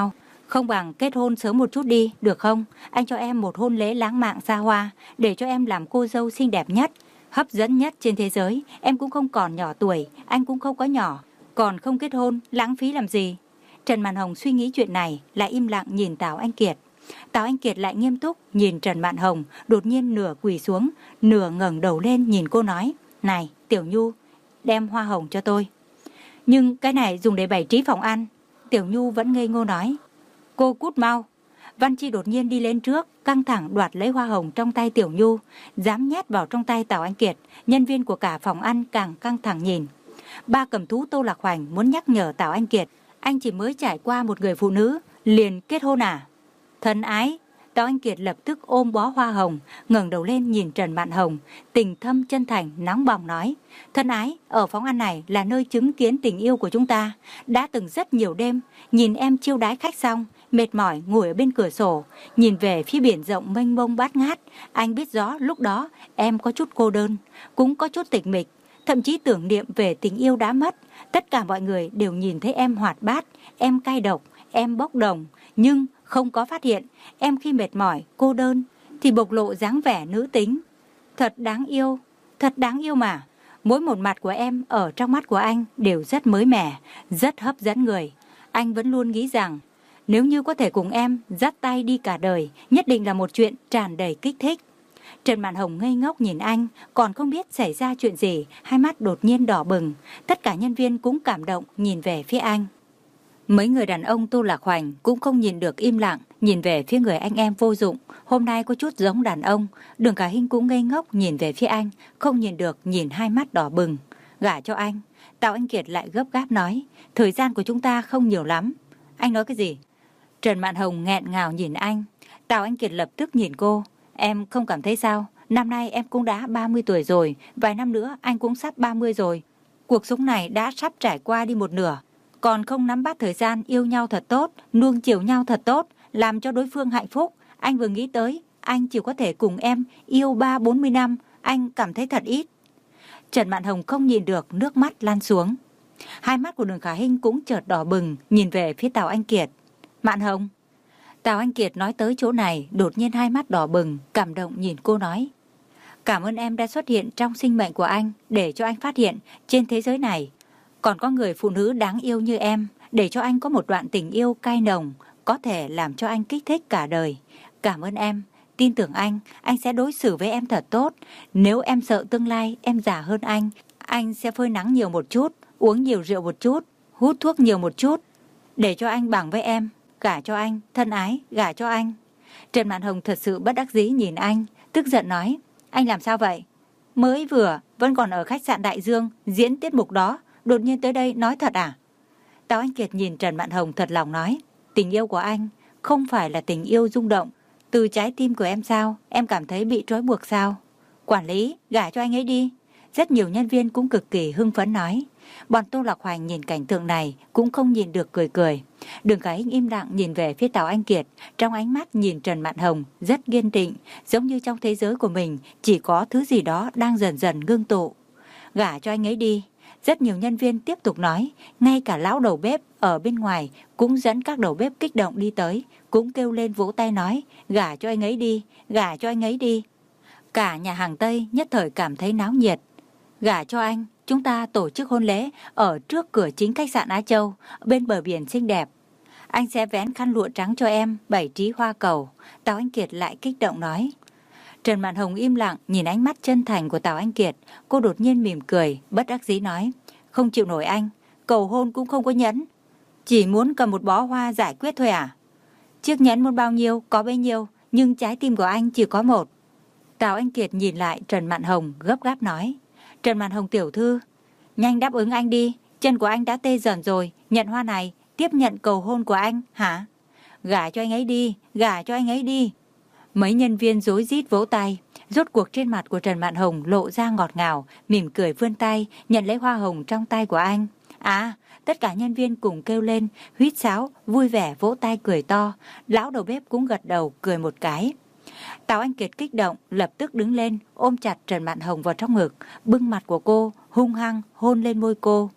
Không bằng kết hôn sớm một chút đi, được không? Anh cho em một hôn lễ lãng mạn xa hoa, để cho em làm cô dâu xinh đẹp nhất, hấp dẫn nhất trên thế giới. Em cũng không còn nhỏ tuổi, anh cũng không có nhỏ. Còn không kết hôn, lãng phí làm gì? Trần Mạn Hồng suy nghĩ chuyện này, lại im lặng nhìn Tào Anh Kiệt. Tào Anh Kiệt lại nghiêm túc nhìn Trần Mạn Hồng, đột nhiên nửa quỳ xuống, nửa ngẩng đầu lên nhìn cô nói, này, Tiểu Nhu, đem hoa hồng cho tôi. Nhưng cái này dùng để bày trí phòng ăn. Tiểu Nhu vẫn ngây ngô nói, cô cút mau. Văn Chi đột nhiên đi lên trước, căng thẳng đoạt lấy hoa hồng trong tay Tiểu Nhu, dám nhét vào trong tay Tào Anh Kiệt. Nhân viên của cả phòng ăn càng căng thẳng nhìn. Ba cầm thú Tô Lạc Hoành muốn nhắc nhở Tào Anh Kiệt, anh chỉ mới trải qua một người phụ nữ, liền kết hôn à? Thân ái. Tào Anh Kiệt lập tức ôm bó hoa hồng, ngẩng đầu lên nhìn Trần Mạn Hồng, tình thâm chân thành nóng bỏng nói, thân ái, ở phòng ăn này là nơi chứng kiến tình yêu của chúng ta. Đã từng rất nhiều đêm, nhìn em chiêu đái khách xong, mệt mỏi ngồi ở bên cửa sổ, nhìn về phía biển rộng mênh mông bát ngát. Anh biết rõ lúc đó em có chút cô đơn, cũng có chút tịch mịch, thậm chí tưởng niệm về tình yêu đã mất. Tất cả mọi người đều nhìn thấy em hoạt bát, em cay độc, em bốc đồng, nhưng không có phát hiện em khi mệt mỏi, cô đơn thì bộc lộ dáng vẻ nữ tính. Thật đáng yêu, thật đáng yêu mà. Mỗi một mặt của em ở trong mắt của anh đều rất mới mẻ, rất hấp dẫn người. Anh vẫn luôn nghĩ rằng nếu như có thể cùng em dắt tay đi cả đời, nhất định là một chuyện tràn đầy kích thích. Trần Mạn Hồng ngây ngốc nhìn anh, còn không biết xảy ra chuyện gì, hai mắt đột nhiên đỏ bừng. Tất cả nhân viên cũng cảm động nhìn về phía anh. Mấy người đàn ông Tô Lạc Hoành cũng không nhìn được im lặng, nhìn về phía người anh em vô dụng, hôm nay có chút giống đàn ông. Đường Cả Hinh cũng ngây ngốc nhìn về phía anh, không nhìn được, nhìn hai mắt đỏ bừng. Gả cho anh. Tào Anh Kiệt lại gấp gáp nói, thời gian của chúng ta không nhiều lắm. Anh nói cái gì? Trần Mạn Hồng nghẹn ngào nhìn anh. Tào Anh Kiệt lập tức nhìn cô, em không cảm thấy sao? Năm nay em cũng đã ba mươi tuổi rồi, vài năm nữa anh cũng sắp ba mươi rồi. Cuộc sống này đã sắp trải qua đi một nửa, còn không nắm bắt thời gian yêu nhau thật tốt, nuông chiều nhau thật tốt, làm cho đối phương hạnh phúc. Anh vừa nghĩ tới, anh chỉ có thể cùng em yêu ba bốn mươi năm, anh cảm thấy thật ít. Trần Mạn Hồng không nhìn được, nước mắt lan xuống. Hai mắt của Đường Khả Hinh cũng chợt đỏ bừng, nhìn về phía Tào Anh Kiệt. Mạn Hồng. Tào Anh Kiệt nói tới chỗ này, đột nhiên hai mắt đỏ bừng, cảm động nhìn cô nói, cảm ơn em đã xuất hiện trong sinh mệnh của anh, để cho anh phát hiện trên thế giới này còn có người phụ nữ đáng yêu như em, để cho anh có một đoạn tình yêu cay nồng, có thể làm cho anh kích thích cả đời. Cảm ơn em, tin tưởng anh, anh sẽ đối xử với em thật tốt. Nếu em sợ tương lai em già hơn anh, anh sẽ phơi nắng nhiều một chút, uống nhiều rượu một chút, hút thuốc nhiều một chút, để cho anh bằng với em. Gả cho anh, thân ái, gả cho anh. Trần Mạn Hồng thật sự bất đắc dĩ nhìn anh, tức giận nói, anh làm sao vậy? Mới vừa, vẫn còn ở khách sạn Đại Dương, diễn tiết mục đó, đột nhiên tới đây nói thật à? Tào Anh Kiệt nhìn Trần Mạn Hồng thật lòng nói, tình yêu của anh không phải là tình yêu rung động từ trái tim của em sao? Em cảm thấy bị trói buộc sao? Quản lý, gả cho anh ấy đi. Rất nhiều nhân viên cũng cực kỳ hưng phấn nói. Bọn Tô Lạc Hoành nhìn cảnh tượng này cũng không nhìn được cười cười. Đường Cả Hinh im lặng nhìn về phía Tào Anh Kiệt, trong ánh mắt nhìn Trần Mạn Hồng rất kiên định, giống như trong thế giới của mình chỉ có thứ gì đó đang dần dần ngưng tụ. Gả cho anh ấy đi. Rất nhiều nhân viên tiếp tục nói, ngay cả lão đầu bếp ở bên ngoài cũng dẫn các đầu bếp kích động đi tới, cũng kêu lên vỗ tay nói, gả cho anh ấy đi, gả cho anh ấy đi. Cả nhà hàng Tây nhất thời cảm thấy náo nhiệt. Gả cho anh, chúng ta tổ chức hôn lễ ở trước cửa chính khách sạn Á Châu, bên bờ biển xinh đẹp. Anh sẽ vén khăn lụa trắng cho em, bày trí hoa cầu. Tào Anh Kiệt lại kích động nói. Trần Mạn Hồng im lặng nhìn ánh mắt chân thành của Tào Anh Kiệt, cô đột nhiên mỉm cười, bất đắc dĩ nói, không chịu nổi anh, cầu hôn cũng không có nhẫn, chỉ muốn cầm một bó hoa giải quyết thôi à? Chiếc nhẫn muốn bao nhiêu có bấy nhiêu, nhưng trái tim của anh chỉ có một. Tào Anh Kiệt nhìn lại Trần Mạn Hồng gấp gáp nói, Trần Mạn Hồng tiểu thư, nhanh đáp ứng anh đi, chân của anh đã tê dần rồi, nhận hoa này, tiếp nhận cầu hôn của anh, hả? Gả cho anh ấy đi, gả cho anh ấy đi. Mấy nhân viên rối rít vỗ tay, rốt cuộc trên mặt của Trần Mạn Hồng lộ ra ngọt ngào, mỉm cười vươn tay, nhận lấy hoa hồng trong tay của anh. À, tất cả nhân viên cùng kêu lên, huýt sáo, vui vẻ vỗ tay cười to, lão đầu bếp cũng gật đầu cười một cái. Tào Anh Kiệt kích động, lập tức đứng lên, ôm chặt Trần Mạn Hồng vào trong ngực, bưng mặt của cô, hung hăng hôn lên môi cô.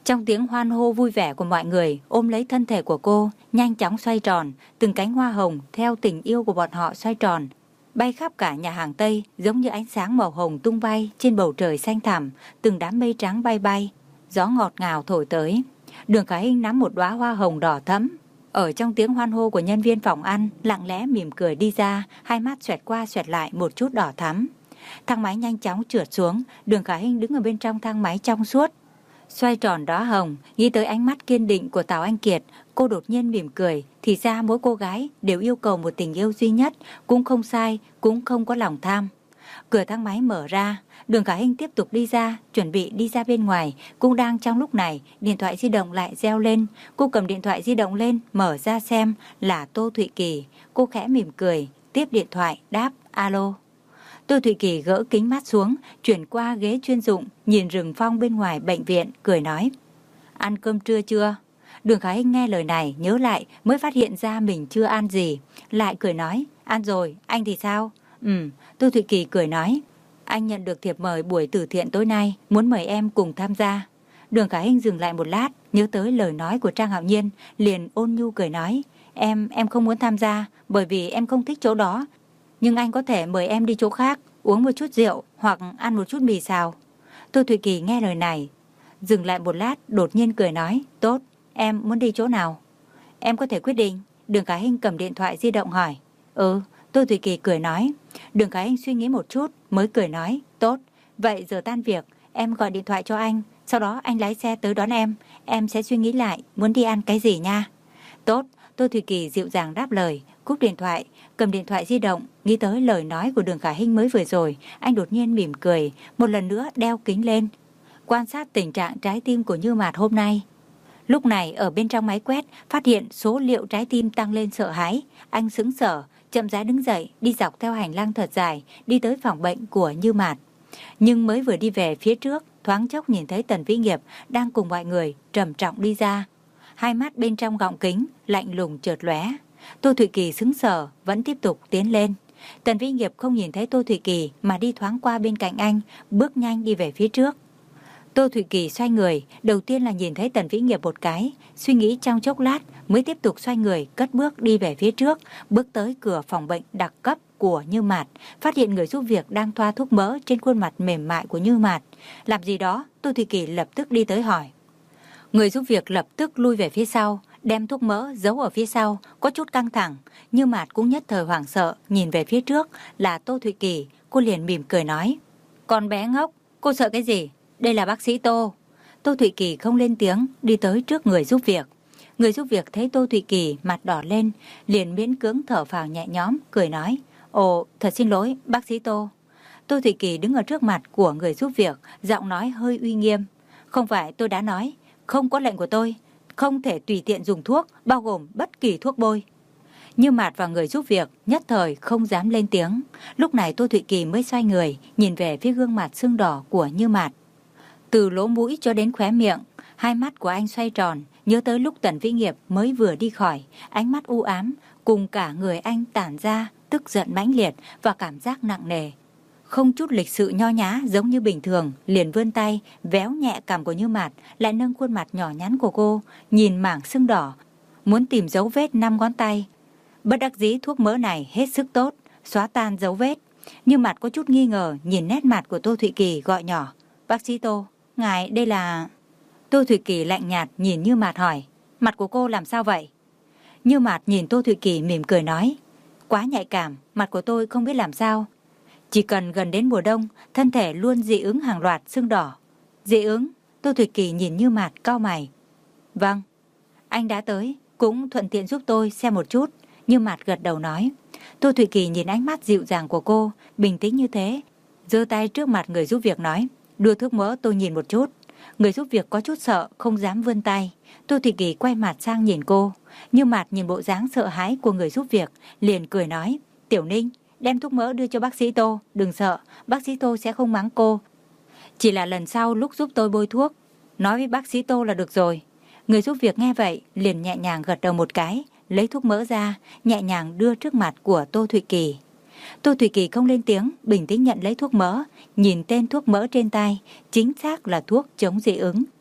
Trong tiếng hoan hô vui vẻ của mọi người ôm lấy thân thể của cô, nhanh chóng xoay tròn, từng cánh hoa hồng theo tình yêu của bọn họ xoay tròn, bay khắp cả nhà hàng Tây giống như ánh sáng màu hồng tung bay trên bầu trời xanh thẳm, từng đám mây trắng bay bay, gió ngọt ngào thổi tới. Đường Khả Hinh nắm một đóa hoa hồng đỏ thẫm, ở trong tiếng hoan hô của nhân viên phòng ăn, lặng lẽ mỉm cười đi ra, hai mắt xoẹt qua xoẹt lại một chút đỏ thắm. Thang máy nhanh chóng trượt xuống, Đường Khả Hinh đứng ở bên trong thang máy trong suốt, xoay tròn đóa hồng, nghĩ tới ánh mắt kiên định của Tào Anh Kiệt, cô đột nhiên mỉm cười. Thì ra mỗi cô gái đều yêu cầu một tình yêu duy nhất, cũng không sai, cũng không có lòng tham. Cửa thang máy mở ra, Đường Khả Hinh tiếp tục đi ra, chuẩn bị đi ra bên ngoài. Cũng đang trong lúc này, điện thoại di động lại reo lên. Cô cầm điện thoại di động lên, mở ra xem là Tô Thụy Kỳ. Cô khẽ mỉm cười, tiếp điện thoại, đáp alo. Tô Thụy Kỳ gỡ kính mắt xuống, chuyển qua ghế chuyên dụng, nhìn rừng phong bên ngoài bệnh viện, cười nói: Ăn cơm trưa chưa? Đường Khả Hinh nghe lời này, nhớ lại mới phát hiện ra mình chưa ăn gì, lại cười nói: Ăn rồi, anh thì sao? Ừ, Tô Thụy Kỳ cười nói: Anh nhận được thiệp mời buổi từ thiện tối nay, muốn mời em cùng tham gia. Đường Khả Hinh dừng lại một lát, nhớ tới lời nói của Trang Hạo Nhiên, liền ôn nhu cười nói: Em, em không muốn tham gia, bởi vì em không thích chỗ đó. Nhưng anh có thể mời em đi chỗ khác, uống một chút rượu hoặc ăn một chút mì xào. Tô Thụy Kỳ nghe lời này, dừng lại một lát, đột nhiên cười nói: Tốt, em muốn đi chỗ nào? Em có thể quyết định. Đường Khả Hinh cầm điện thoại di động hỏi. Ừ, Tô Thụy Kỳ cười nói. Đường Khả Hinh suy nghĩ một chút mới cười nói: Tốt, vậy giờ tan việc em gọi điện thoại cho anh, sau đó anh lái xe tới đón em. Em sẽ suy nghĩ lại muốn đi ăn cái gì nha. Tốt, Tô Thụy Kỳ dịu dàng đáp lời, cúp điện thoại, cầm điện thoại di động, nghĩ tới lời nói của Đường Khả Hinh mới vừa rồi, anh đột nhiên mỉm cười, một lần nữa đeo kính lên, quan sát tình trạng trái tim của Như Mạt hôm nay. Lúc này ở bên trong máy quét, phát hiện số liệu trái tim tăng lên sợ hãi, anh sững sờ, chậm rãi đứng dậy, đi dọc theo hành lang thật dài, đi tới phòng bệnh của Như Mạt. Nhưng mới vừa đi về phía trước, thoáng chốc nhìn thấy Tần Vĩ Nghiệp đang cùng mọi người trầm trọng đi ra. Hai mắt bên trong gọng kính lạnh lùng chợt lóe. Tô Thụy Kỳ sững sờ, vẫn tiếp tục tiến lên. Tần Vĩ Nghiệp không nhìn thấy Tô Thụy Kỳ mà đi thoáng qua bên cạnh anh, bước nhanh đi về phía trước. Tô Thụy Kỳ xoay người, đầu tiên là nhìn thấy Tần Vĩ Nghiệp một cái, suy nghĩ trong chốc lát mới tiếp tục xoay người, cất bước đi về phía trước, bước tới cửa phòng bệnh đặc cấp của Như Mạt, phát hiện người giúp việc đang thoa thuốc mỡ trên khuôn mặt mềm mại của Như Mạt. Làm gì đó? Tô Thụy Kỳ lập tức đi tới hỏi. Người giúp việc lập tức lui về phía sau, đem thuốc mỡ giấu ở phía sau, có chút căng thẳng. Như Mạt cũng nhất thời hoảng sợ, nhìn về phía trước là Tô Thụy Kỳ, cô liền mỉm cười nói: Con bé ngốc, cô sợ cái gì? Đây là bác sĩ Tô. Tô Thụy Kỳ không lên tiếng, đi tới trước người giúp việc. Người giúp việc thấy Tô Thụy Kỳ mặt đỏ lên, liền miễn cưỡng thở phào nhẹ nhõm, cười nói: Ồ, thật xin lỗi, bác sĩ Tô. Tô Thụy Kỳ đứng ở trước mặt của người giúp việc, giọng nói hơi uy nghiêm: Không phải tôi đã nói, không có lệnh của tôi, không thể tùy tiện dùng thuốc, bao gồm bất kỳ thuốc bôi. Như Mạt và người giúp việc nhất thời không dám lên tiếng. Lúc này Tô Thụy Kỳ mới xoay người, nhìn về phía gương mặt sưng đỏ của Như Mạt. Từ lỗ mũi cho đến khóe miệng, hai mắt của anh xoay tròn, nhớ tới lúc Tần Vĩ Nghiệp mới vừa đi khỏi, ánh mắt u ám, cùng cả người anh tản ra tức giận mãnh liệt và cảm giác nặng nề. Không chút lịch sự nho nhã giống như bình thường, liền vươn tay, véo nhẹ cằm của Như Mạt, lại nâng khuôn mặt nhỏ nhắn của cô, nhìn mảng sưng đỏ, muốn tìm dấu vết năm ngón tay. Bất đắc dĩ thuốc mỡ này hết sức tốt, xóa tan dấu vết. Như Mạt có chút nghi ngờ, nhìn nét mặt của Tô Thụy Kỳ gọi nhỏ: Bác sĩ Tô, ngài đây là... Tô Thụy Kỳ lạnh nhạt nhìn Như Mạt hỏi: Mặt của cô làm sao vậy? Như Mạt nhìn Tô Thụy Kỳ mỉm cười nói: Quá nhạy cảm, mặt của tôi không biết làm sao. Chỉ cần gần đến mùa đông, thân thể luôn dị ứng hàng loạt sưng đỏ. Dị ứng? Tô Thụy Kỳ nhìn Như Mạt cau mày. Vâng, anh đã tới, cũng thuận tiện giúp tôi xem một chút. Như Mạt gật đầu nói. Tô Thụy Kỳ nhìn ánh mắt dịu dàng của cô, bình tĩnh như thế, giơ tay trước mặt người giúp việc nói: Đưa thuốc mỡ tôi nhìn một chút. Người giúp việc có chút sợ, không dám vươn tay. Tô Thụy Kỳ quay mặt sang nhìn cô. Như Mạt nhìn bộ dáng sợ hãi của người giúp việc, liền cười nói: Tiểu Ninh, đem thuốc mỡ đưa cho bác sĩ Tô, đừng sợ, bác sĩ Tô sẽ không mắng cô. Chỉ là lần sau lúc giúp tôi bôi thuốc, nói với bác sĩ Tô là được rồi. Người giúp việc nghe vậy, liền nhẹ nhàng gật đầu một cái, lấy thuốc mỡ ra, nhẹ nhàng đưa trước mặt của Tô Thụy Kỳ. Tô Thụy Kỳ không lên tiếng, bình tĩnh nhận lấy thuốc mỡ, nhìn tên thuốc mỡ trên tay, chính xác là thuốc chống dị ứng.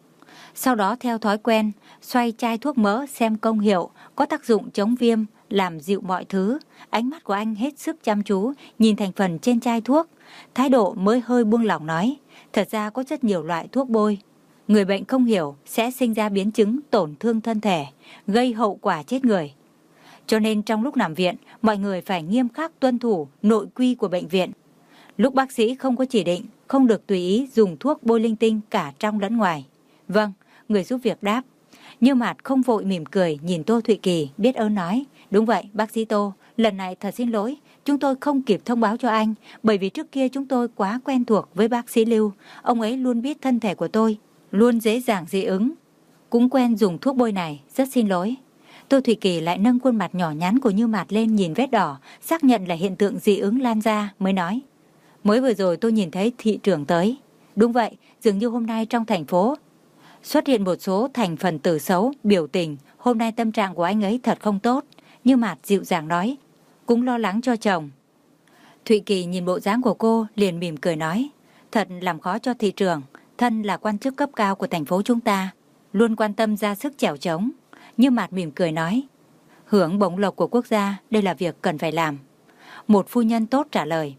Sau đó theo thói quen, xoay chai thuốc mỡ xem công hiệu, có tác dụng chống viêm, làm dịu mọi thứ. Ánh mắt của anh hết sức chăm chú, nhìn thành phần trên chai thuốc. Thái độ mới hơi buông lỏng nói, thật ra có rất nhiều loại thuốc bôi. Người bệnh không hiểu sẽ sinh ra biến chứng tổn thương thân thể, gây hậu quả chết người. Cho nên trong lúc nằm viện, mọi người phải nghiêm khắc tuân thủ nội quy của bệnh viện. Lúc bác sĩ không có chỉ định, không được tùy ý dùng thuốc bôi linh tinh cả trong lẫn ngoài. Vâng, người giúp việc đáp. Như Mạt không vội mỉm cười nhìn Tô Thụy Kỳ, biết ơn nói, đúng vậy bác sĩ Tô, lần này thật xin lỗi, chúng tôi không kịp thông báo cho anh, bởi vì trước kia chúng tôi quá quen thuộc với bác sĩ Lưu, ông ấy luôn biết thân thể của tôi, luôn dễ dàng dị ứng, cũng quen dùng thuốc bôi này, rất xin lỗi. Tô Thụy Kỳ lại nâng khuôn mặt nhỏ nhắn của Như Mạt lên nhìn vết đỏ, xác nhận là hiện tượng dị ứng lan ra, mới nói. Mới vừa rồi tôi nhìn thấy thị trưởng tới. Đúng vậy, dường như hôm nay trong thành phố xuất hiện một số thành phần tử xấu, biểu tình, hôm nay tâm trạng của anh ấy thật không tốt. Như Mạt dịu dàng nói, cũng lo lắng cho chồng. Thụy Kỳ nhìn bộ dáng của cô liền mỉm cười nói, thật làm khó cho thị trưởng, thân là quan chức cấp cao của thành phố chúng ta, luôn quan tâm ra sức chèo chống. Như Mạt mỉm cười nói, hưởng bổng lộc của quốc gia, đây là việc cần phải làm. Một phu nhân tốt trả lời.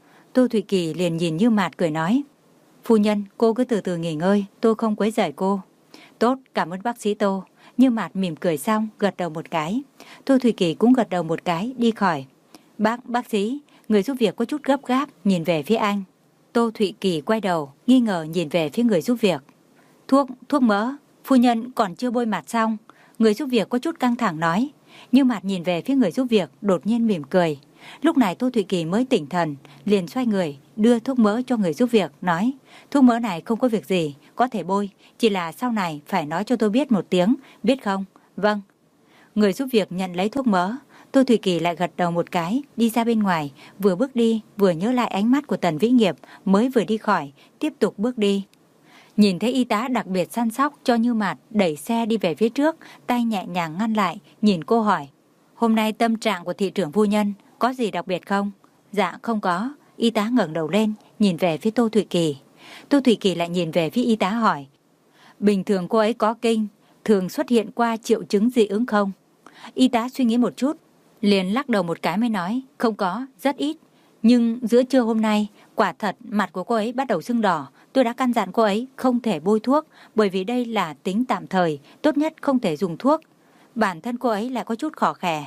Tô Thụy Kỳ liền nhìn Như Mạt cười nói, phu nhân, cô cứ từ từ nghỉ ngơi, tôi không quấy rầy cô. Tốt, cảm ơn bác sĩ Tô. Như Mạt mỉm cười xong, gật đầu một cái. Tô Thụy Kỳ cũng gật đầu một cái, đi khỏi. Bác, bác sĩ, người giúp việc có chút gấp gáp, nhìn về phía anh. Tô Thụy Kỳ quay đầu, nghi ngờ nhìn về phía người giúp việc. Thuốc, thuốc mỡ, phu nhân còn chưa bôi mặt xong. Người giúp việc có chút căng thẳng nói. Như Mạt nhìn về phía người giúp việc, đột nhiên mỉm cười. Lúc này Tô Thụy Kỳ mới tỉnh thần, liền xoay người, đưa thuốc mỡ cho người giúp việc, nói, thuốc mỡ này không có việc gì, có thể bôi, chỉ là sau này phải nói cho tôi biết một tiếng, biết không? Vâng. Người giúp việc nhận lấy thuốc mỡ, Tô Thụy Kỳ lại gật đầu một cái, đi ra bên ngoài, vừa bước đi, vừa nhớ lại ánh mắt của Tần Vĩ Nghiệp, mới vừa đi khỏi, tiếp tục bước đi. Nhìn thấy y tá đặc biệt săn sóc cho Như Mạt đẩy xe đi về phía trước, tay nhẹ nhàng ngăn lại, nhìn cô hỏi, hôm nay tâm trạng của thị trưởng phu nhân có gì đặc biệt không? Dạ không có. Y tá ngẩng đầu lên, nhìn về phía Tô Thụy Kỳ. Tô Thụy Kỳ lại nhìn về phía y tá hỏi, bình thường cô ấy có kinh, thường xuất hiện qua triệu chứng dị ứng không? Y tá suy nghĩ một chút, liền lắc đầu một cái mới nói, không có, rất ít. Nhưng giữa trưa hôm nay, quả thật mặt của cô ấy bắt đầu sưng đỏ. Tôi đã căn dặn cô ấy không thể bôi thuốc, bởi vì đây là tính tạm thời, tốt nhất không thể dùng thuốc. Bản thân cô ấy lại có chút khò khè.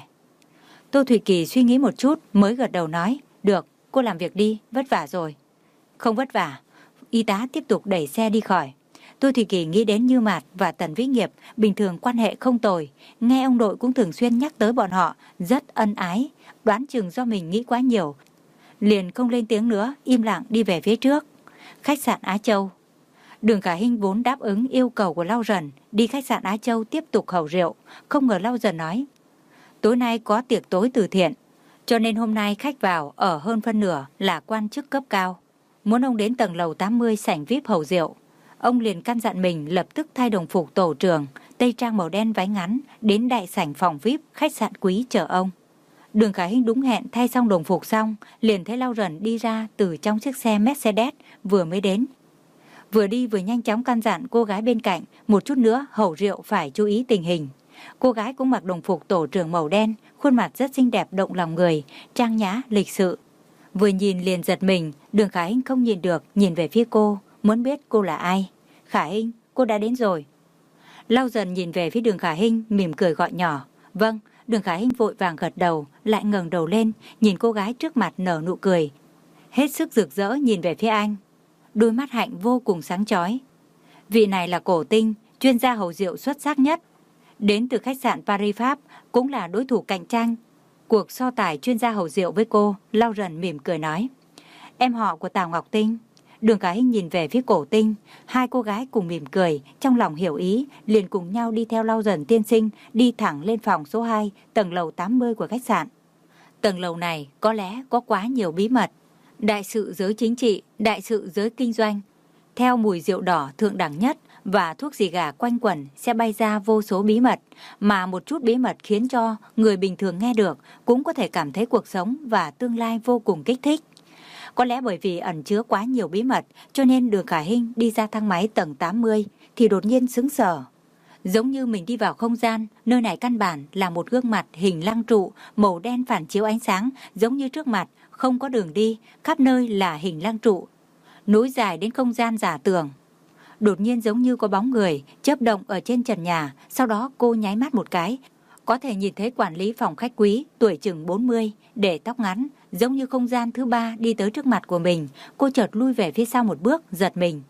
Tô Thụy Kỳ suy nghĩ một chút mới gật đầu nói, được, cô làm việc đi, vất vả rồi. Không vất vả. Y tá tiếp tục đẩy xe đi khỏi. Tô Thụy Kỳ nghĩ đến Như Mạt và Tần Vĩ Nghiệp, bình thường quan hệ không tồi, nghe ông đội cũng thường xuyên nhắc tới bọn họ, rất ân ái, đoán chừng do mình nghĩ quá nhiều. Liền không lên tiếng nữa, im lặng đi về phía trước. Khách sạn Á Châu. Đường Khả Hinh vốn đáp ứng yêu cầu của Lau Dần, đi khách sạn Á Châu tiếp tục hầu rượu, không ngờ Lau Dần nói, tối nay có tiệc tối từ thiện, cho nên hôm nay khách vào ở hơn phân nửa là quan chức cấp cao. Muốn ông đến tầng lầu tám mươi sảnh vi ai pi hầu rượu. Ông liền căn dặn mình lập tức thay đồng phục tổ trưởng, tây trang màu đen váy ngắn, đến đại sảnh phòng vi ai pi khách sạn quý chờ ông. Đường Khả Hinh đúng hẹn thay xong đồng phục xong, liền thấy Lau Dần đi ra từ trong chiếc xe Mercedes vừa mới đến. Vừa đi vừa nhanh chóng căn dặn cô gái bên cạnh, một chút nữa hầu rượu phải chú ý tình hình. Cô gái cũng mặc đồng phục tổ trưởng màu đen, khuôn mặt rất xinh đẹp động lòng người, trang nhã, lịch sự. Vừa nhìn liền giật mình, Đường Khả Hinh không nhìn được, nhìn về phía cô, muốn biết cô là ai. Khả Hinh, cô đã đến rồi. Lau Dần nhìn về phía Đường Khả Hinh, mỉm cười gọi nhỏ. Vâng. Đường Khả Hinh vội vàng gật đầu, lại ngẩng đầu lên, nhìn cô gái trước mặt nở nụ cười. Hết sức rực rỡ nhìn về phía anh. Đôi mắt hạnh vô cùng sáng chói. Vị này là cổ tinh, chuyên gia hầu rượu xuất sắc nhất. Đến từ khách sạn Paris Pháp, cũng là đối thủ cạnh tranh cuộc so tài chuyên gia hầu rượu với cô. Lau Dần mỉm cười nói, em họ của Tào Ngọc Tinh. Đường Khả Hinh nhìn về phía cổ tinh, hai cô gái cùng mỉm cười, trong lòng hiểu ý, liền cùng nhau đi theo Lau Dần tiên sinh, đi thẳng lên phòng số hai, tầng lầu tám mươi của khách sạn. Tầng lầu này có lẽ có quá nhiều bí mật. Đại sự giới chính trị, đại sự giới kinh doanh. Theo mùi rượu đỏ thượng đẳng nhất và thuốc xì gà quanh quẩn sẽ bay ra vô số bí mật, mà một chút bí mật khiến cho người bình thường nghe được cũng có thể cảm thấy cuộc sống và tương lai vô cùng kích thích. Có lẽ bởi vì ẩn chứa quá nhiều bí mật, cho nên Đường Khả Hinh đi ra thang máy tầng tám mươi thì đột nhiên sững sờ. Giống như mình đi vào không gian, nơi này căn bản là một gương mặt hình lăng trụ, màu đen phản chiếu ánh sáng, giống như trước mặt không có đường đi, khắp nơi là hình lăng trụ, nối dài đến không gian giả tưởng. Đột nhiên giống như có bóng người chớp động ở trên trần nhà, sau đó cô nháy mắt một cái, có thể nhìn thấy quản lý phòng khách quý, tuổi chừng bốn mươi, để tóc ngắn, giống như không gian thứ ba đi tới trước mặt của mình. Cô chợt lui về phía sau một bước, giật mình.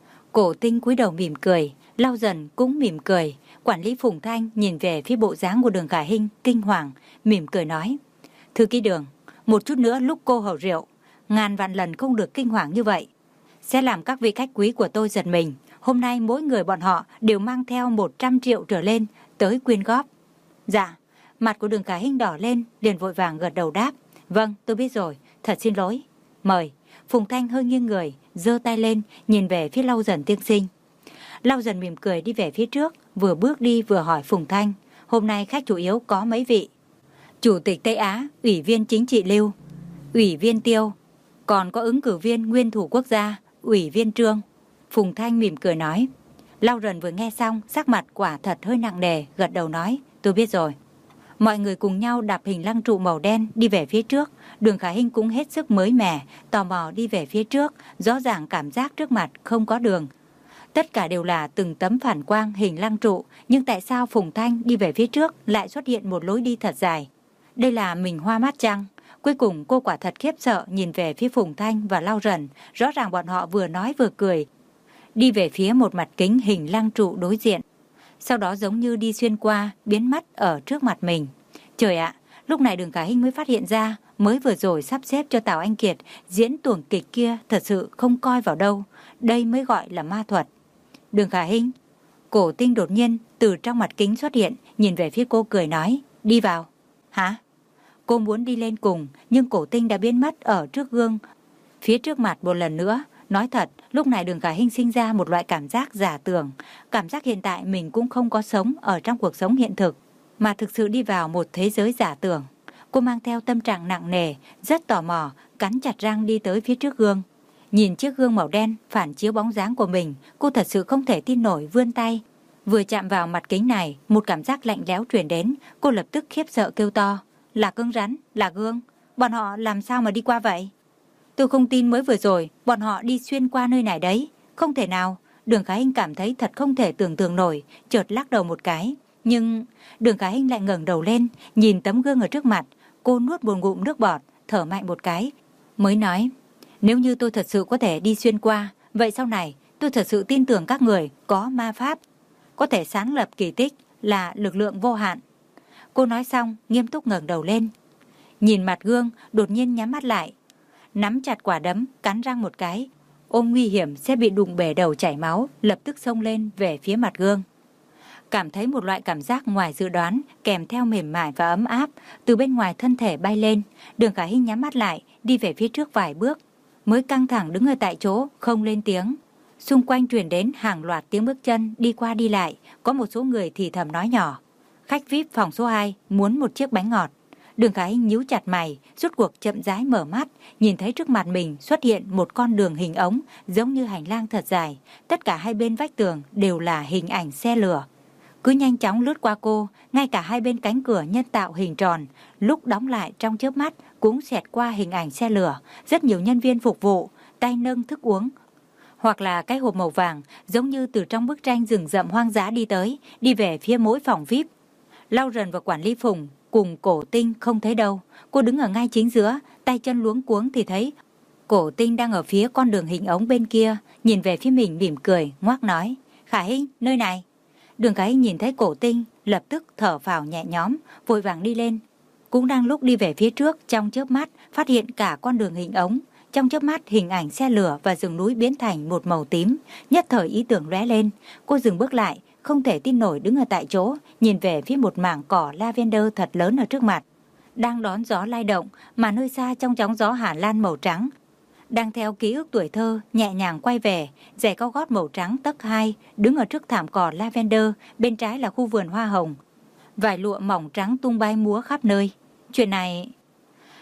Cổ Tinh cúi đầu mỉm cười, Lau Dần cũng mỉm cười. Quản lý Phùng Thanh nhìn về phía bộ dáng của Đường Khả Hinh, kinh hoàng, mỉm cười nói: Thư ký Đường, một chút nữa lúc cô hầu rượu, ngàn vạn lần không được kinh hoàng như vậy, sẽ làm các vị khách quý của tôi giật mình. Hôm nay mỗi người bọn họ đều mang theo một trăm triệu trở lên tới quyên góp. Dạ. Mặt của Đường Khả Hinh đỏ lên, liền vội vàng gật đầu đáp: Vâng, tôi biết rồi, thật xin lỗi. Mời. Phùng Thanh hơi nghiêng người, giơ tay lên, nhìn về phía Lau Dần tiên sinh. Lau Dần mỉm cười đi về phía trước, vừa bước đi vừa hỏi Phùng Thanh: Hôm nay khách chủ yếu có mấy vị? Chủ tịch Tây Á, Ủy viên chính trị Lưu, Ủy viên Tiêu, còn có ứng cử viên nguyên thủ quốc gia, Ủy viên Trương. Phùng Thanh mỉm cười nói. Lau Dần vừa nghe xong, sắc mặt quả thật hơi nặng nề, gật đầu nói: Tôi biết rồi. Mọi người cùng nhau đạp hình lăng trụ màu đen đi về phía trước. Đường Khả Hinh cũng hết sức mới mẻ, tò mò đi về phía trước, rõ ràng cảm giác trước mặt không có đường. Tất cả đều là từng tấm phản quang hình lăng trụ, nhưng tại sao Phùng Thanh đi về phía trước lại xuất hiện một lối đi thật dài? Đây là mình hoa mắt chăng? Cuối cùng cô quả thật khiếp sợ nhìn về phía Phùng Thanh và Lau Dần, rõ ràng bọn họ vừa nói vừa cười, đi về phía một mặt kính hình lăng trụ đối diện. Sau đó giống như đi xuyên qua, biến mất ở trước mặt mình. Trời ạ, lúc này Đường Khả Hinh mới phát hiện ra, mới vừa rồi sắp xếp cho Tào Anh Kiệt diễn tuồng kịch kia thật sự không coi vào đâu. Đây mới gọi là ma thuật. Đường Khả Hinh. Cổ Tinh đột nhiên từ trong mặt kính xuất hiện, nhìn về phía cô cười nói: Đi vào. Hả? Cô muốn đi lên cùng, nhưng Cổ Tinh đã biến mất ở trước gương phía trước mặt một lần nữa. Nói thật, lúc này Đường Khả Hinh sinh ra một loại cảm giác giả tưởng, cảm giác hiện tại mình cũng không có sống ở trong cuộc sống hiện thực, mà thực sự đi vào một thế giới giả tưởng. Cô mang theo tâm trạng nặng nề, rất tò mò, cắn chặt răng đi tới phía trước gương. Nhìn chiếc gương màu đen phản chiếu bóng dáng của mình, cô thật sự không thể tin nổi, vươn tay. Vừa chạm vào mặt kính này, một cảm giác lạnh lẽo truyền đến, cô lập tức khiếp sợ kêu to: Là cứng rắn, là gương, bọn họ làm sao mà đi qua vậy? Tôi không tin mới vừa rồi bọn họ đi xuyên qua nơi này đấy. Không thể nào. Đường Khả Hinh cảm thấy thật không thể tưởng tượng nổi, chợt lắc đầu một cái. Nhưng Đường Khả Hinh lại ngẩng đầu lên, nhìn tấm gương ở trước mặt. Cô nuốt một ngụm nước bọt, thở mạnh một cái, mới nói: Nếu như tôi thật sự có thể đi xuyên qua, vậy sau này tôi thật sự tin tưởng các người có ma pháp, có thể sáng lập kỳ tích, là lực lượng vô hạn. Cô nói xong, nghiêm túc ngẩng đầu lên, nhìn mặt gương, đột nhiên nhắm mắt lại, nắm chặt quả đấm, cắn răng một cái, ôm nguy hiểm sẽ bị đụng bể đầu chảy máu, lập tức xông lên về phía mặt gương. Cảm thấy một loại cảm giác ngoài dự đoán, kèm theo mềm mại và ấm áp, từ bên ngoài thân thể bay lên. Đường Khả Hinh nhắm mắt lại, đi về phía trước vài bước, mới căng thẳng đứng ở tại chỗ, không lên tiếng. Xung quanh truyền đến hàng loạt tiếng bước chân đi qua đi lại, có một số người thì thầm nói nhỏ: Khách vi ai pi phòng số hai muốn một chiếc bánh ngọt. Đường Khả Hinh nhíu chặt mày, rút cuộc chậm rãi mở mắt, nhìn thấy trước mặt mình xuất hiện một con đường hình ống, giống như hành lang thật dài. Tất cả hai bên vách tường đều là hình ảnh xe lửa, cứ nhanh chóng lướt qua cô. Ngay cả hai bên cánh cửa nhân tạo hình tròn, lúc đóng lại trong chớp mắt cũng xẹt qua hình ảnh xe lửa. Rất nhiều nhân viên phục vụ, tay nâng thức uống, hoặc là cái hộp màu vàng, giống như từ trong bức tranh rừng rậm hoang dã đi tới, đi về phía mỗi phòng vi ai pi. Lau Dần và quản lý Phùng cùng Cổ Tinh không thấy đâu. Cô đứng ở ngay chính giữa, tay chân luống cuống thì thấy Cổ Tinh đang ở phía con đường hình ống bên kia, nhìn về phía mình mỉm cười, ngoác nói: Khả Hinh, nơi này. Đường Khả Hinh nhìn thấy Cổ Tinh, lập tức thở phào nhẹ nhõm, vội vàng đi lên. Cũng đang lúc đi về phía trước, trong chớp mắt phát hiện cả con đường hình ống. Trong chớp mắt hình ảnh xe lửa và rừng núi biến thành một màu tím. Nhất thời ý tưởng lóe lên, cô dừng bước lại, không thể tin nổi đứng ở tại chỗ, nhìn về phía một mảng cỏ lavender thật lớn ở trước mặt, đang đón gió lay động, mà nơi xa trong chóng gió Hà Lan màu trắng đang theo ký ức tuổi thơ nhẹ nhàng quay về. Giày cao gót màu trắng tấc hai đứng ở trước thảm cỏ lavender, bên trái là khu vườn hoa hồng, vải lụa mỏng trắng tung bay múa khắp nơi. Chuyện này,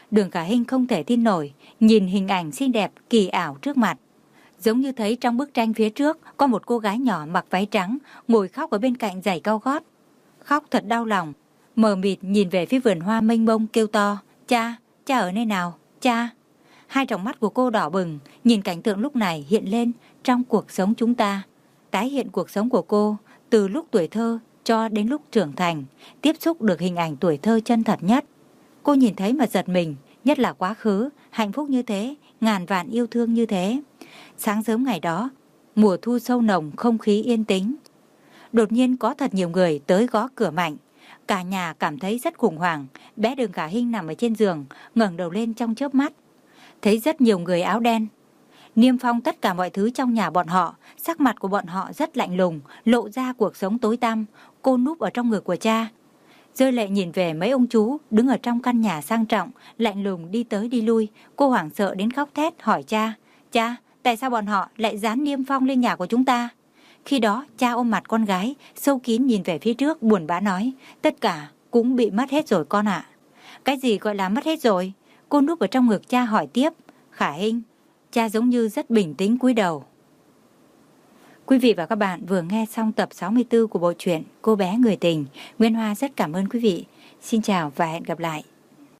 Đường Khả Hinh không thể tin nổi, nhìn hình ảnh xinh đẹp kỳ ảo trước mặt. Giống như thấy trong bức tranh phía trước có một cô gái nhỏ mặc váy trắng ngồi khóc ở bên cạnh giày cao gót. Khóc thật đau lòng, mờ mịt nhìn về phía vườn hoa mênh mông kêu to, cha, cha ở nơi nào, cha. Hai tròng mắt của cô đỏ bừng, nhìn cảnh tượng lúc này hiện lên trong cuộc sống chúng ta. Tái hiện cuộc sống của cô từ lúc tuổi thơ cho đến lúc trưởng thành, tiếp xúc được hình ảnh tuổi thơ chân thật nhất. Cô nhìn thấy mà giật mình, nhất là quá khứ, hạnh phúc như thế, ngàn vạn yêu thương như thế. Sáng sớm ngày đó, mùa thu sâu nồng, không khí yên tĩnh. Đột nhiên có thật nhiều người tới gõ cửa mạnh. Cả nhà cảm thấy rất khủng hoảng. Bé Đường Khả Hinh nằm ở trên giường, ngẩng đầu lên trong chớp mắt. Thấy rất nhiều người áo đen niêm phong tất cả mọi thứ trong nhà bọn họ. Sắc mặt của bọn họ rất lạnh lùng, lộ ra cuộc sống tối tăm. Cô núp ở trong ngực của cha, rơi lệ nhìn về mấy ông chú đứng ở trong căn nhà sang trọng, lạnh lùng đi tới đi lui. Cô hoảng sợ đến khóc thét hỏi cha, cha, tại sao bọn họ lại dán niêm phong lên nhà của chúng ta? Khi đó cha ôm mặt con gái, sâu kín nhìn về phía trước, buồn bã nói, tất cả cũng bị mất hết rồi con ạ. Cái gì gọi là mất hết rồi? Cô núp ở trong ngực cha hỏi tiếp. Khả Hinh. Cha giống như rất bình tĩnh cúi đầu. Quý vị và các bạn vừa nghe xong tập sáu mươi tư của bộ truyện Cô bé người tình. Nguyên Hoa rất cảm ơn quý vị. Xin chào và hẹn gặp lại.